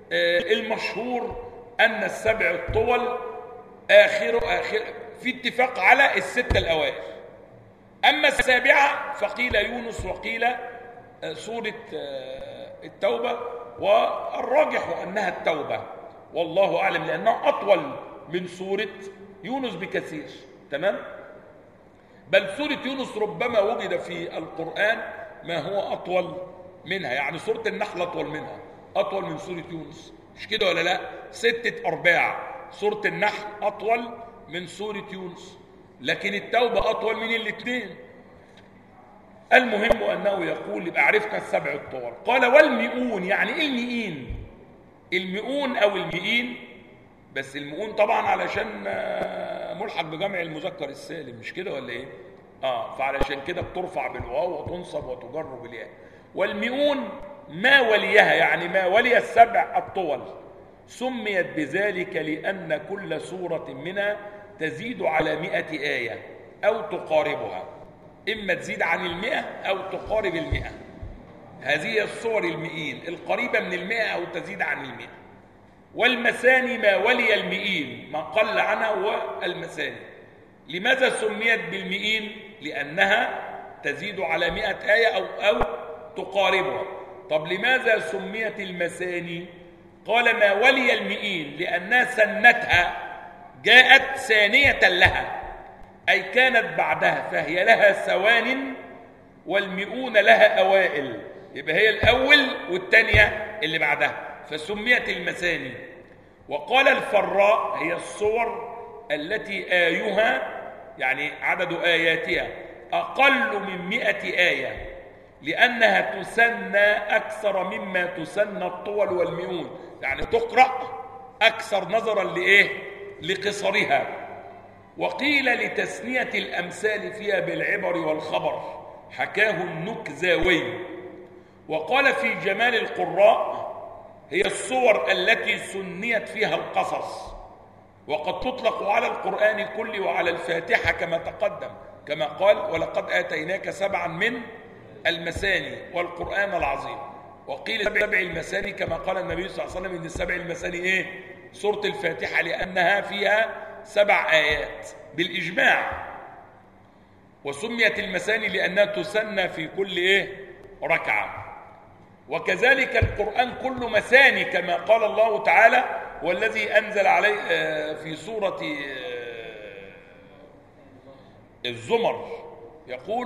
المشهور ان السبع الطول اخر في اتفاق على ال6 الأوائل. اما السابعة فقيل يونس وقيل سورة التوبة، والراجح أنها التوبة والله أعلم، لأنها أطول من سورة يونس بكثير. تمام؟ بل سورة يونس ربما وجد في القرآن ما هو أطول منها، يعني سورة النحل أطول منها، أطول من سورة يونس، مش كده ولا لا؟ 6 أرباع. سورة النحل أطول من سورة يونس، لكن التوبة أطول من الاثنين. المهم أنه يقول، يبقى عرفنا السبع الطول. قال والمئون، يعني إيه المئين؟ المئون أو المئين، بس المئون طبعا علشان ملحق بجمع المذكر السالم، مش كده ولا إيه؟ فعلشان كده بترفع بالواو وتنصب وتجر بالياء. والمئون ما وليها، يعني ما ولي السبع الطول، سميت بذلك لأن كل سورة منها تزيد على 100 آية أو تقاربها، إما تزيد عن 100 أو تقارب 100. هذه الصور المئين، القريبة من 100 أو تزيد عن 100. والمثاني ما ولي المئين، ما قل عنها هو المثاني. لماذا سميت بالمئين؟ لأنها تزيد على 100 آية أو تقاربها. طب لماذا سميت المثاني؟ قال ما ولي المئين لأنها سنتها، جاءت ثانية لها، أي كانت بعدها، فهي لها ثوان والمئون لها أوائل، يبقى هي الأول والثانية اللي بعدها، فسميت المثاني. وقال الفراء هي الصور التي آيها، يعني عدد آياتها أقل من 100 آية، لأنها تسنى أكثر مما تسنى الطول والمئون، يعني تقرأ أكثر نظرا لإيه؟ لقصرها. وقيل لتسنية الأمثال فيها بالعبر والخبر، حكاه النكزاوي. وقال في جمال القراء: هي الصور التي سنيت فيها القصص، وقد تطلق على القرآن كله وعلى الفاتحة كما تقدم، كما قال: ولقد آتيناك 7 من المثاني والقرآن العظيم. وقيل 7 المثاني كما قال النبي صلى الله عليه وسلم إن 7 المثاني إيه؟ سورة الفاتحة، لأنها فيها 7 آيات بالإجماع. وسميت المثاني لأنها تسنى في كل إيه؟ ركعة. وكذلك القرآن كله مثاني كما قال الله تعالى: والذي أنزل عليه في سورة الزمر يقول: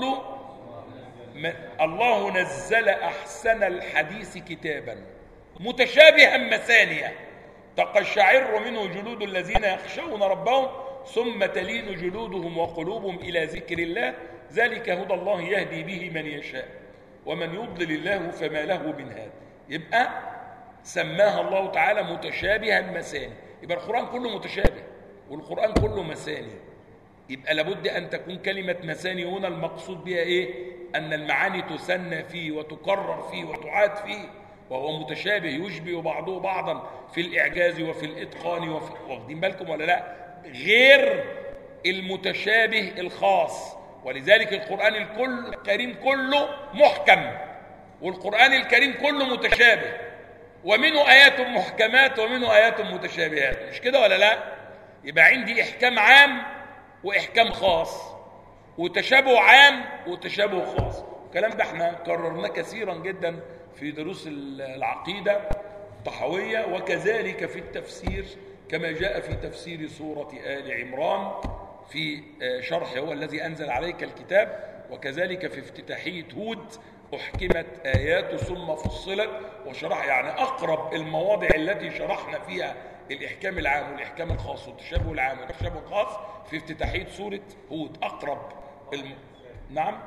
الله نزل أحسن الحديث كتابا متشابها مثانية تقشعر منه جلود الذين يخشون ربهم ثم تلين جلودهم وقلوبهم إلى ذكر الله ذلك هدى الله يهدي به من يشاء ومن يضلل الله فما له من هاد. يبقى سماها الله تعالى متشابها مثاني. يبقى القرآن كله متشابه والقرآن كله مثاني. يبقى لابد أن تكون كلمة مثاني هنا المقصود بها إيه؟ أن المعاني تثنى فيه وتكرر فيه وتعاد فيه، وهو متشابه يشبه بعضه بعضا في الإعجاز وفي الإتقان واخدين بالكم ولا لا؟ غير المتشابه الخاص. ولذلك القرآن الكريم كله محكم، والقرآن الكريم كله متشابه، ومنه آيات محكمات ومنه آيات متشابهات، مش كده ولا لا؟ يبقى عندي إحكام عام وإحكام خاص، وتشابه عام وتشابه خاص. الكلام ده احنا كررناه كثيرا جدا في دروس العقيدة الطحاوية، وكذلك في التفسير كما جاء في تفسير سورة آل عمران في شرح هو الذي أنزل عليك الكتاب، وكذلك في افتتاحية هود أحكمت آيات ثم فصلت وشرح، يعني أقرب المواضع التي شرحنا فيها الإحكام العام والإحكام الخاص والتشابه العام والتشابه الخاص في افتتاحية سورة هود أقرب نعم،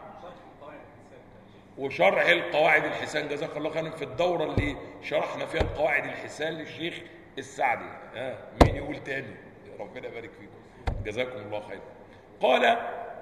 وشرح القواعد الحسان جزاك الله خيرا في الدورة اللي شرحنا فيها القواعد الحسان للشيخ السعدي. مين يقول تاني؟ ربنا يبارك فيكم جزاكم الله خيرا. قال: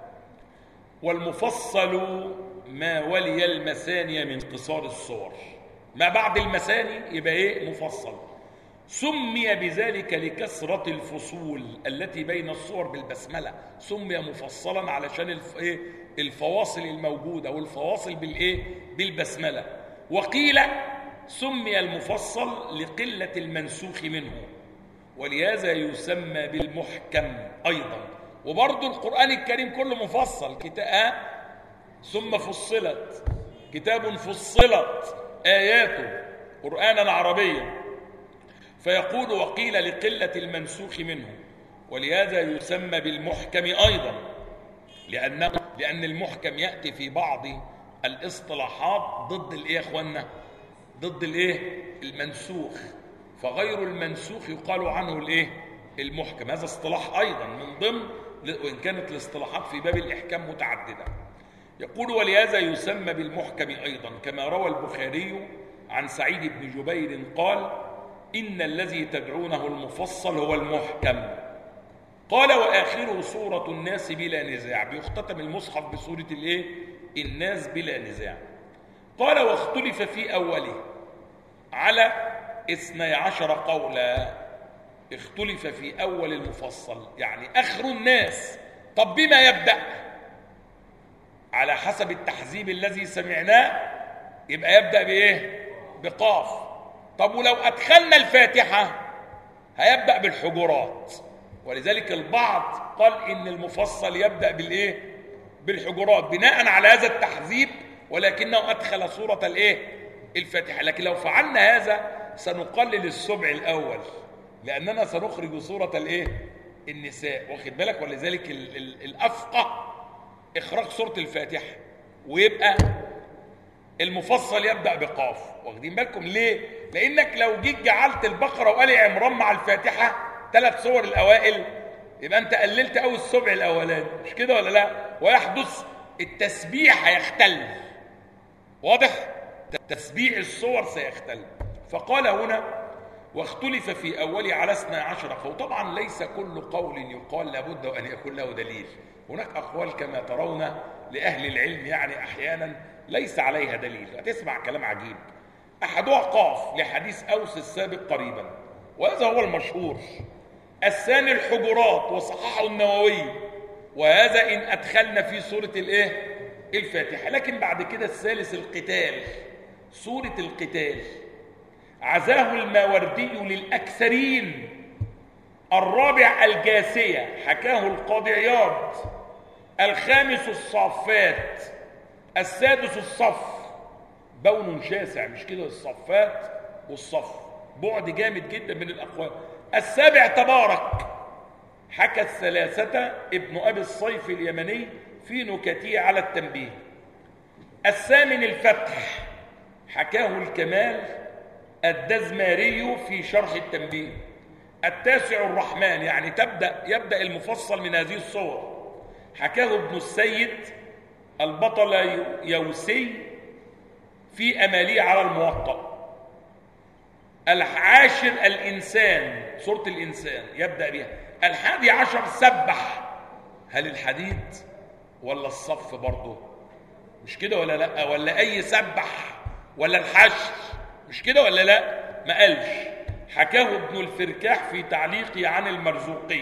والمفصل ما ولي المثاني من قصار الصور. ما بعد المثاني يبقى ايه؟ مفصل. سمي بذلك لكثرة الفصول التي بين الصور بالبسملة، سمي مفصلا علشان الفواصل الموجودة والفواصل بالبسملة. وقيل سمي المفصل لقلة المنسوخ منه، ولهذا يسمى بالمحكم أيضا. وبرضو القرآن الكريم كله مفصل، كتاب ثم فصلت كتاب فصلت آياته قرآنا عربيا. فيقول: وقيل لقلة المنسوخ منه، ولهذا يسمى بالمحكم أيضا، لأن المحكم يأتي في بعض الاصطلاحات ضد الإيه يا أخوانا؟ ضد الإيه؟ المنسوخ. فغير المنسوخ يقال عنه الإيه؟ المحكم. هذا اصطلاح أيضا من ضمن، وإن كانت الاصطلاحات في باب الإحكام متعددة. يقول: ولهذا يسمى بالمحكم أيضا، كما روى البخاري عن سعيد بن جبير قال: إن الذي تدعونه المفصل هو المحكم. قال: وآخره سورة الناس بلا نزاع. بيختتم المصحف بسورة الإيه؟ الناس بلا نزاع. قال: واختلف في أوله على 12 قولا. اختلف في أول المفصل يعني آخر الناس. طب بما يبدأ؟ على حسب التحزيب الذي سمعناه يبقى يبدأ بإيه؟ بقاف. طب ولو أدخلنا الفاتحة هيبدأ بالحجرات، ولذلك البعض قال إن المفصل يبدأ بالإيه؟ بالحجرات بناء على هذا التحذيب، ولكنه أدخل سورة الإيه؟ الفاتحة. لكن لو فعلنا هذا سنقلل السبع الأول، لأننا سنخرج سورة الإيه؟ النساء، واخد بالك؟ ولذلك الأفقه إخراج سورة الفاتحة، ويبقى المفصل يبدأ بقاف. واخدين بالكم ليه؟ لأنك لو جيت جعلت البقرة وآل عمران مع الفاتحة 3 سور الأوائل يبقى أنت قللت أول السبع الأولاني، مش كده ولا لا؟ ويحدث التسبيح هيختل، واضح؟ تسبيع الصور سيختلف. فقال هنا واختلف في أول على 12 قول. طبعا ليس كل قول يقال لابد أن يكون له دليل، هناك أقوال كما ترون لأهل العلم يعني أحيانا ليس عليها دليل، هتسمع كلام عجيب. أحدها قاف لحديث أوس السابق قريبا، وهذا هو المشهور. الثاني الحجرات وصححه النووي، وهذا إن أدخلنا في سورة الفاتحة. لكن بعد كده الثالث القتال، سورة القتال، عزاه الماوردي للأكثرين. الرابع الجاثية، حكاه القاضي عياض. الخامس الصافات. السادس الصف، بون شاسع مش كده، الصفات والصف بعد جامد جدا من الأقوال. السابع تبارك، حكى الثلاثة ابن أبي الصيف اليمني في نكته على التنبيه. الثامن الفتح، حكاه الكمال الدزماري في شرح التنبيه. التاسع الرحمن، يعني يبدأ المفصل من هذه الصور، حكاه ابن السيد البطل يوسي في أماليه على الموطأ. العاشر الإنسان، سورة الإنسان يبدأ بها. 11 سبح، هل الحديد ولا الصف برضه؟ مش كده ولا لا؟ ولا أي سبح ولا الحشر؟ مش كده ولا لا؟ ما قالش. حكاه ابن الفركاح في تعليقه عن المرزوقي.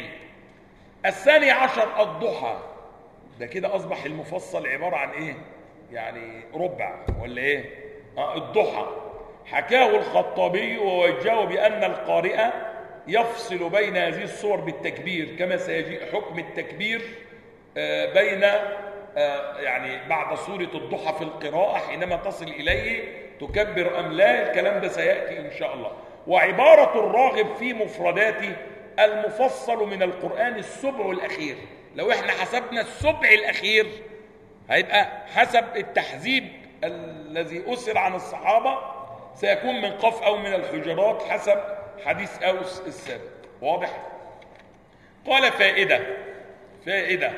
12 الضحى، ده كده أصبح المفصل عبارة عن إيه؟ يعني ربع ولا إيه؟ الضحى، حكاه الخطابي ووجهه بأن القارئ يفصل بين هذه الصور بالتكبير، كما سيجيء حكم التكبير بين يعني بعد سورة الضحى في القراءة حينما تصل إليه تكبر أم لا، الكلام ده سيأتي إن شاء الله. وعبارة الراغب في مفرداته المفصل من القرآن السبع الأخير. لو احنا حسبنا السبع الأخير هيبقى حسب التحزيب الذي أسر عن الصحابة سيكون من قف أو من الحجرات حسب حديث أوس السابق. واضح؟ قال فائدة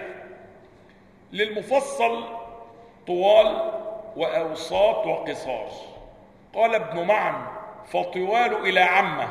للمفصل طوال وأوساط وقصار. قال ابن معن فطوال إلى عامة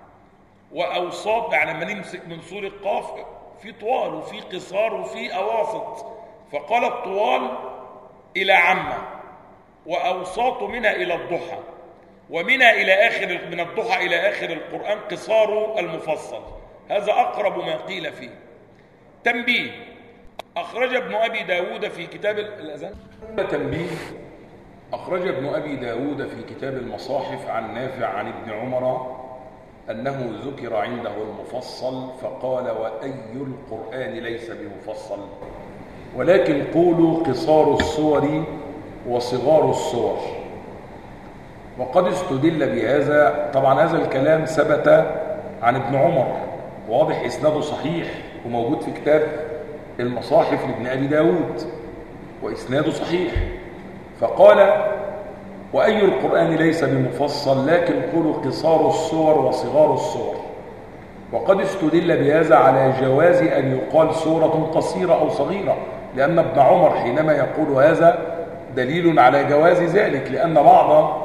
وأوساط، يعني لما نمسك من سورة قاف في طوال وفي قصار وفي أواسط، فقال الطوال إلى عامة وأوساط منها إلى الضحى، ومنها إلى آخر، من الضحى إلى آخر القرآن قصار المفصل. هذا أقرب ما قيل فيه. تنبيه، أخرج ابن أبي داود في كتاب الأذان. تنبيه، أخرج ابن أبي داود في كتاب المصاحف عن نافع عن ابن عمر أنه ذكر عنده المفصل فقال وأي القرآن ليس بمفصل، ولكن قولوا قصار السور وصغار السور. وقد استدل بهذا، طبعا هذا الكلام ثبت عن ابن عمر، واضح إسناده صحيح وموجود في كتاب المصاحف لابن أبي داود وإسناده صحيح. فقال وأي القرآن ليس بمفصل لكن قولوا قصار السور وصغار السور. وقد استدل بهذا على جواز أن يقال سورة قصيرة أو صغيرة، لأن ابن عمر حينما يقول هذا دليل على جواز ذلك، لأن بعض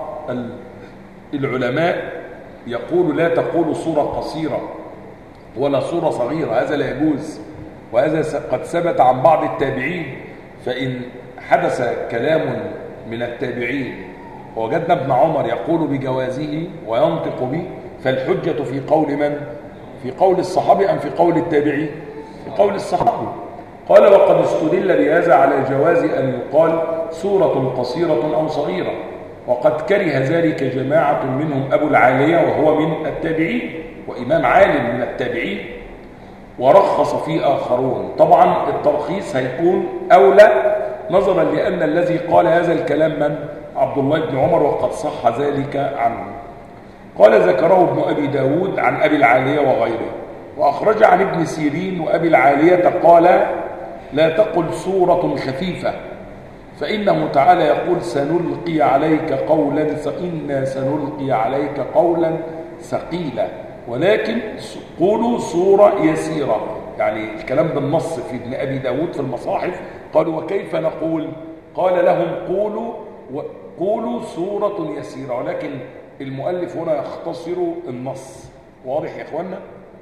العلماء يقول لا تقول سورة قصيرة ولا سورة صغيرة، هذا لا يجوز، وهذا قد ثبت عن بعض التابعين. فإن حدث كلام من التابعين ووجدنا ابن عمر يقول بجوازه وينطق به، فالحجة في قول من؟ في قول الصحابي أم في قول التابعي؟ في قول الصحابي. قال وقد استدل بهذا على جواز أن يقال سورة قصيرة أو صغيرة، وقد كره ذلك جماعة منهم أبو العالية وهو من التابعين وإمام عالم من التابعين، ورخص فيه آخرون. طبعا الترخيص هيكون أولى نظرا لأن الذي قال هذا الكلام من؟ عبد الله بن عمر، وقد صح ذلك عنه. قال ذكره ابن أبي داود عن أبي العالية وغيره. وأخرج عن ابن سيرين وأبي العالية قال لا تقل سورة خفيفة، فإنه تعالى يقول سنلقي عليك قولا إنا سنلقي عليك قولا ثقيلا، ولكن قولوا سورة يسيرة. يعني الكلام بالنص في ابن أبي داود في المصاحف. قالوا وكيف نقول؟ قال لهم قولوا قولوا سورة يسيرة، ولكن المؤلف هنا يختصر النص. واضح يا اخوانا؟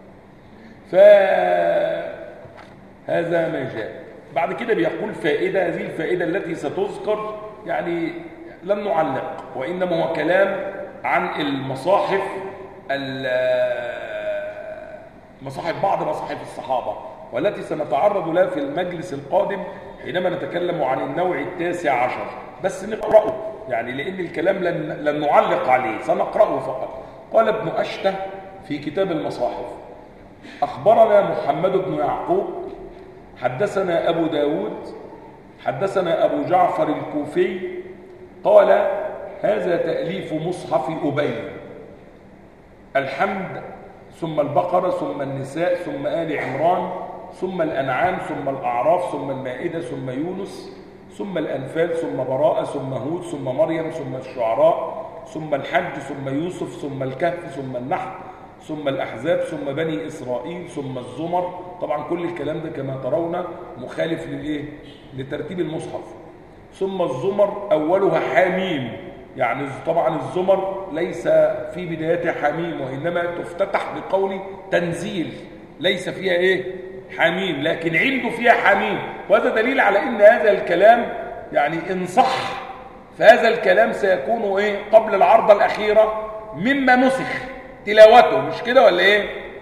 فهذا ما جاء. بعد كده بيقول فائدة، هذه الفائدة التي ستذكر يعني لم نعلق، وإنما هو كلام عن المصاحف، بعض مصاحف الصحابة، والتي سنتعرض لها في المجلس القادم حينما نتكلم عن النوع 19، بس نقرأه يعني، لأن الكلام لن نعلق عليه، سنقرأه فقط. قال ابن أشته في كتاب المصاحف: أخبرنا محمد بن يعقوب حدثنا أبو داود حدثنا أبو جعفر الكوفي قال: هذا تأليف مصحف أبي، الحمد ثم البقرة ثم النساء ثم آل عمران ثم الأنعام ثم الأعراف ثم المائدة ثم يونس ثم الأنفال ثم براءة ثم هود ثم مريم ثم الشعراء ثم الحج ثم يوسف ثم الكهف ثم النحل ثم الأحزاب ثم بني إسرائيل ثم الزمر. طبعا كل الكلام ده كما ترون مخالف لترتيب المصحف. ثم الزمر أولها حاميم، يعني طبعا الزمر ليس في بدايتها حميم، وإنما تفتتح بقول تنزيل، ليس فيها حميم، لكن عنده فيها حميم. وهذا دليل على ان هذا الكلام يعني ان صح فهذا الكلام سيكون قبل العرضة الأخيرة مما نسخ تلاوته، مش كده ولا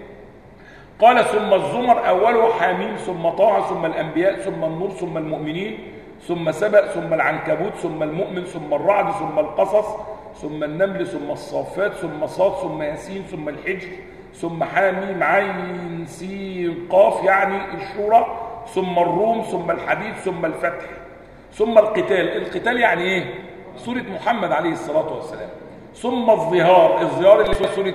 قال: ثم الزمر أوله حميم ثم طه ثم الأنبياء ثم النور ثم المؤمنين ثم سبأ ثم العنكبوت ثم المؤمن ثم الرعد ثم القصص ثم النمل ثم الصافات ثم صاد ثم ياسين ثم الحجر ثم حاميم عين سين قاف يعني الشورى ثم الروم ثم الحديد ثم الفتح ثم القتال يعني سورة محمد عليه الصلاة والسلام. ثم الظهار اللي هو سورة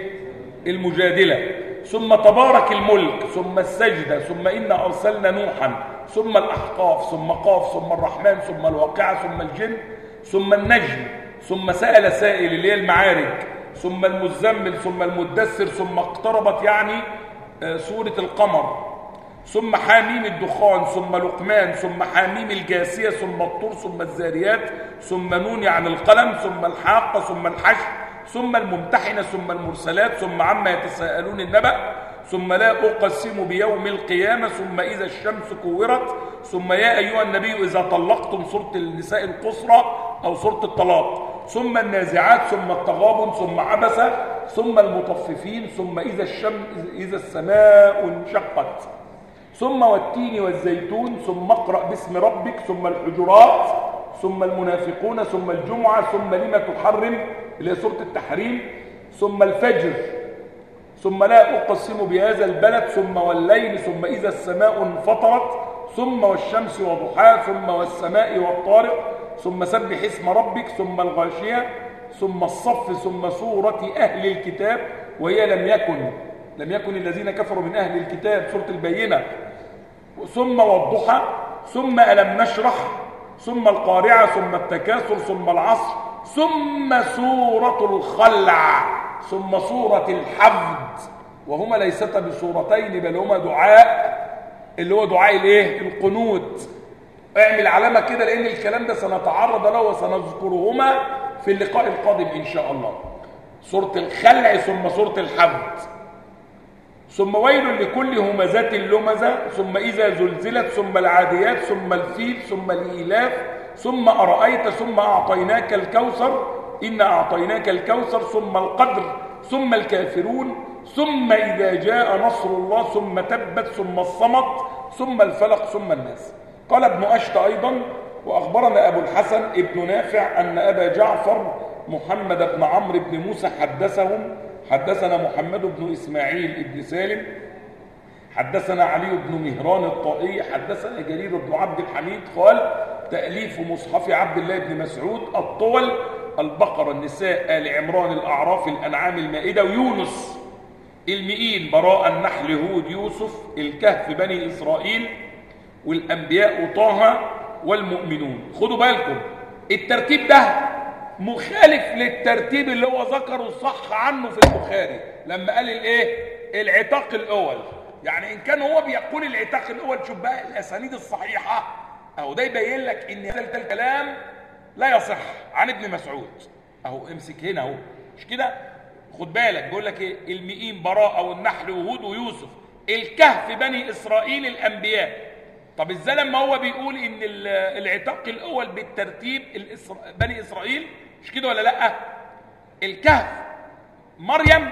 المجادلة. ثم تبارك الملك ثم السجدة ثم إنا أرسلنا نوحا ثم الأحقاف ثم قاف ثم الرحمن ثم الواقعة ثم الجن ثم النجم ثم سأل سائل اللي هي المعارج ثم المزمل ثم المدثر ثم اقتربت يعني سورة القمر ثم حاميم الدخان ثم لقمان ثم حاميم الجاسية ثم الطور ثم الزاريات ثم نون يعني القلم ثم الحاقة ثم الحشر ثم الممتحنة ثم المرسلات ثم عما يتساءلون النبأ ثم لا أقسم بيوم القيامة ثم إذا الشمس كورت ثم يا أيها النبي إذا طلقتم سورة النساء القصرى أو سورة الطلاق ثم النازعات ثم التغابن ثم عبسة ثم المطففين ثم إذا السماء انشقت ثم والتين والزيتون ثم اقرأ باسم ربك ثم الحجرات ثم المنافقون ثم الجمعة ثم لما تحرم اللي هي سورة التحريم ثم الفجر ثم لا أقسم بهذا البلد ثم والليل ثم إذا السماء انفطرت ثم والشمس وضحاها ثم والسماء والطارق ثم سبح اسم ربك ثم الغاشية ثم الصف ثم سورة أهل الكتاب وهي لم يكن الذين كفروا من أهل الكتاب سورة البينة ثم والضحى ثم ألم نشرح ثم القارعة ثم التكاثر ثم العصر ثم سورة الخلع ثم سورة الحفد، وهما ليستا بسورتين بل هما دعاء اللي هو دعاء القنوت. اعمل علامة كده لأن الكلام ده سنتعرض له وسنذكرهما في اللقاء القادم إن شاء الله. سورة الخلع ثم سورة الحفد ثم ويل لكل همزة لمزة ثم إذا زلزلت ثم العاديات ثم الفيل ثم الإيلاف ثم أرأيت ثم أعطيناك الكوثر إنا أعطيناك الكوثر ثم القدر ثم الكافرون ثم إذا جاء نصر الله ثم تبت ثم الصمت ثم الفلق ثم الناس. قال ابن أشت أيضا: وأخبرنا أبو الحسن ابن نافع أن أبا جعفر محمد بن عمرو بن موسى حدثنا محمد بن إسماعيل بن سالم حدثنا علي بن مهران الطائي حدثنا جرير بن عبد الحميد قال: تأليف مصحف عبد الله بن مسعود الطول البقرة النساء آل عمران الأعراف الأنعام المائدة ويونس المئين براء النحل هود يوسف الكهف بني إسرائيل والأنبياء طه والمؤمنون. خدوا بالكم الترتيب ده مخالف للترتيب اللي هو ذكره صح عنه في البخاري لما قال العتاق الأول. يعني إن كان هو بيقول العتاق الأول، شوف بقى الأسانيد الصحيحة أهو ده يبين لك إن هذا الكلام لا يصح عن ابن مسعود. اهو امسك هنا اهو، مش كده؟ خد بالك بيقول لك ايه؟ المئين براءه والنحل وهود ويوسف، الكهف بني اسرائيل الانبياء. طب ازاي لما هو بيقول ان العتاق الاول بالترتيب بني اسرائيل، مش كده ولا لا؟ الكهف مريم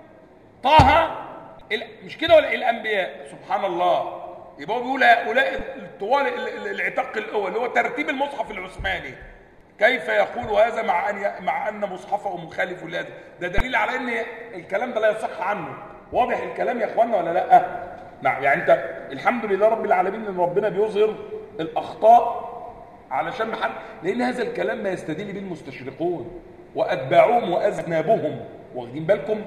طه مش كده ولا الانبياء؟ سبحان الله. يبقى هو بيقول هؤلاء طوال العتاق الاول اللي هو ترتيب المصحف العثماني. كيف يقول هذا مع ان مصحفه مخالف لهذا؟ ده دليل على ان الكلام ده لا يصح عنه. واضح الكلام يا اخوانا ولا لا؟ نعم. يعني انت الحمد لله رب العالمين ان ربنا بيظهر الاخطاء علشان محل، لان هذا الكلام ما يستدل به المستشرقون واتباعهم واذنابهم، واخدين بالكم؟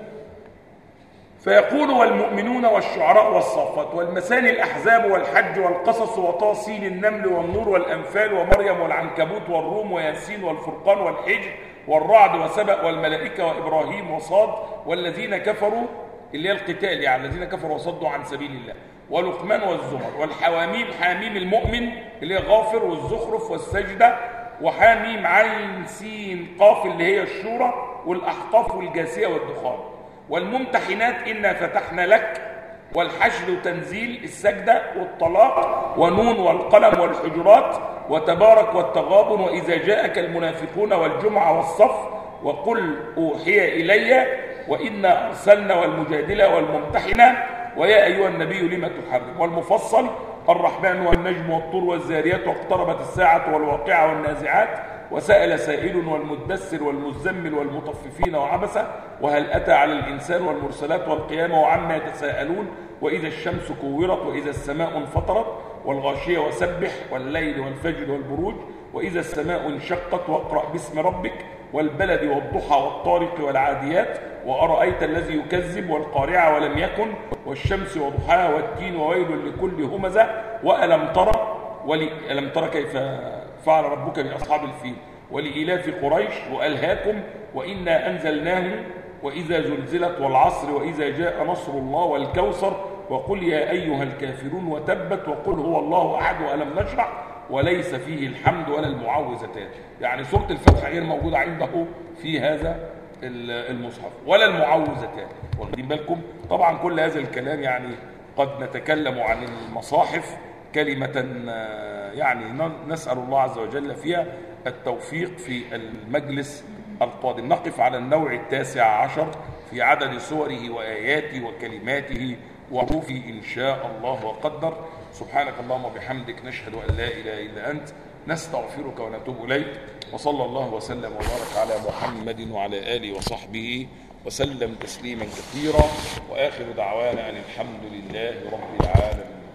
فيقول والمؤمنون والشعراء والصافات والمثاني الأحزاب والحج والقصص وطاسين النمل والنور والأنفال ومريم والعنكبوت والروم وياسين والفرقان والحجر والرعد وسبأ والملائكة وإبراهيم وصاد والذين كفروا اللي هي القتال، يعني الذين كفروا وصدوا عن سبيل الله، ولقمان والزمر والحواميم، حاميم المؤمن اللي هي غافر والزخرف والسجدة، وحاميم عين سين قاف اللي هي الشورى، والأحقاف والجاسية والدخان، والممتحنات إنا فتحنا لك، والحشر تنزيل السجدة والطلاق، ونون والقلم والحجرات، وتبارك والتغابن، وإذا جاءك المنافقون والجمعة والصف، وقل أوحي إلي، وإنا أرسلنا، والمجادلة والممتحنة، ويا أيها النبي لما تحرم، والمفصل الرحمن والنجم والطور والزاريات، واقتربت الساعة والواقعة والنازعات، وسأل سائل والمدثر والمزمل والمطففين وعبسة، وهل أتى على الإنسان والمرسلات والقيامة وعما يتساءلون، وإذا الشمس كورت، وإذا السماء انفطرت، والغاشية وسبح، والليل والفجر والبروج، وإذا السماء انشقت، واقرأ باسم ربك، والبلد والضحى والطارق والعاديات، وأرأيت الذي يكذب، والقارعة ولم يكن، والشمس وضحاها، والتين، وويل لكل همزة، وألم ترى كيف فعل ربك بأصحاب الفيل، ولإلاف قريش، وألهاكم، وإنا أنزلناه، وإذا زلزلت، والعصر، وإذا جاء نصر الله، والكوثر، وقل يا أيها الكافرون، وتبت، وقل هو الله أحد، وألم نشرح، وليس فيه الحمد ولا المعوذتان. يعني سورة الفتح غير موجودة عنده في هذا المصحف، ولا المعوذتان، واخدين بالكم؟ طبعا كل هذا الكلام يعني قد نتكلم عن المصاحف كلمة يعني نسأل الله عز وجل فيها التوفيق في المجلس القادم. نقف على النوع 19 في عدد سوره وآياته وكلماته وحروفه إن شاء الله وقدر. سبحانك اللهم وبحمدك، نشهد أن لا إله إلا أنت، نستغفرك ونتوب إليك، وصلى الله وسلم وبارك على محمد وعلى آله وصحبه وسلم تسليما كثيرا، وآخر دعوانا أن الحمد لله رب العالمين.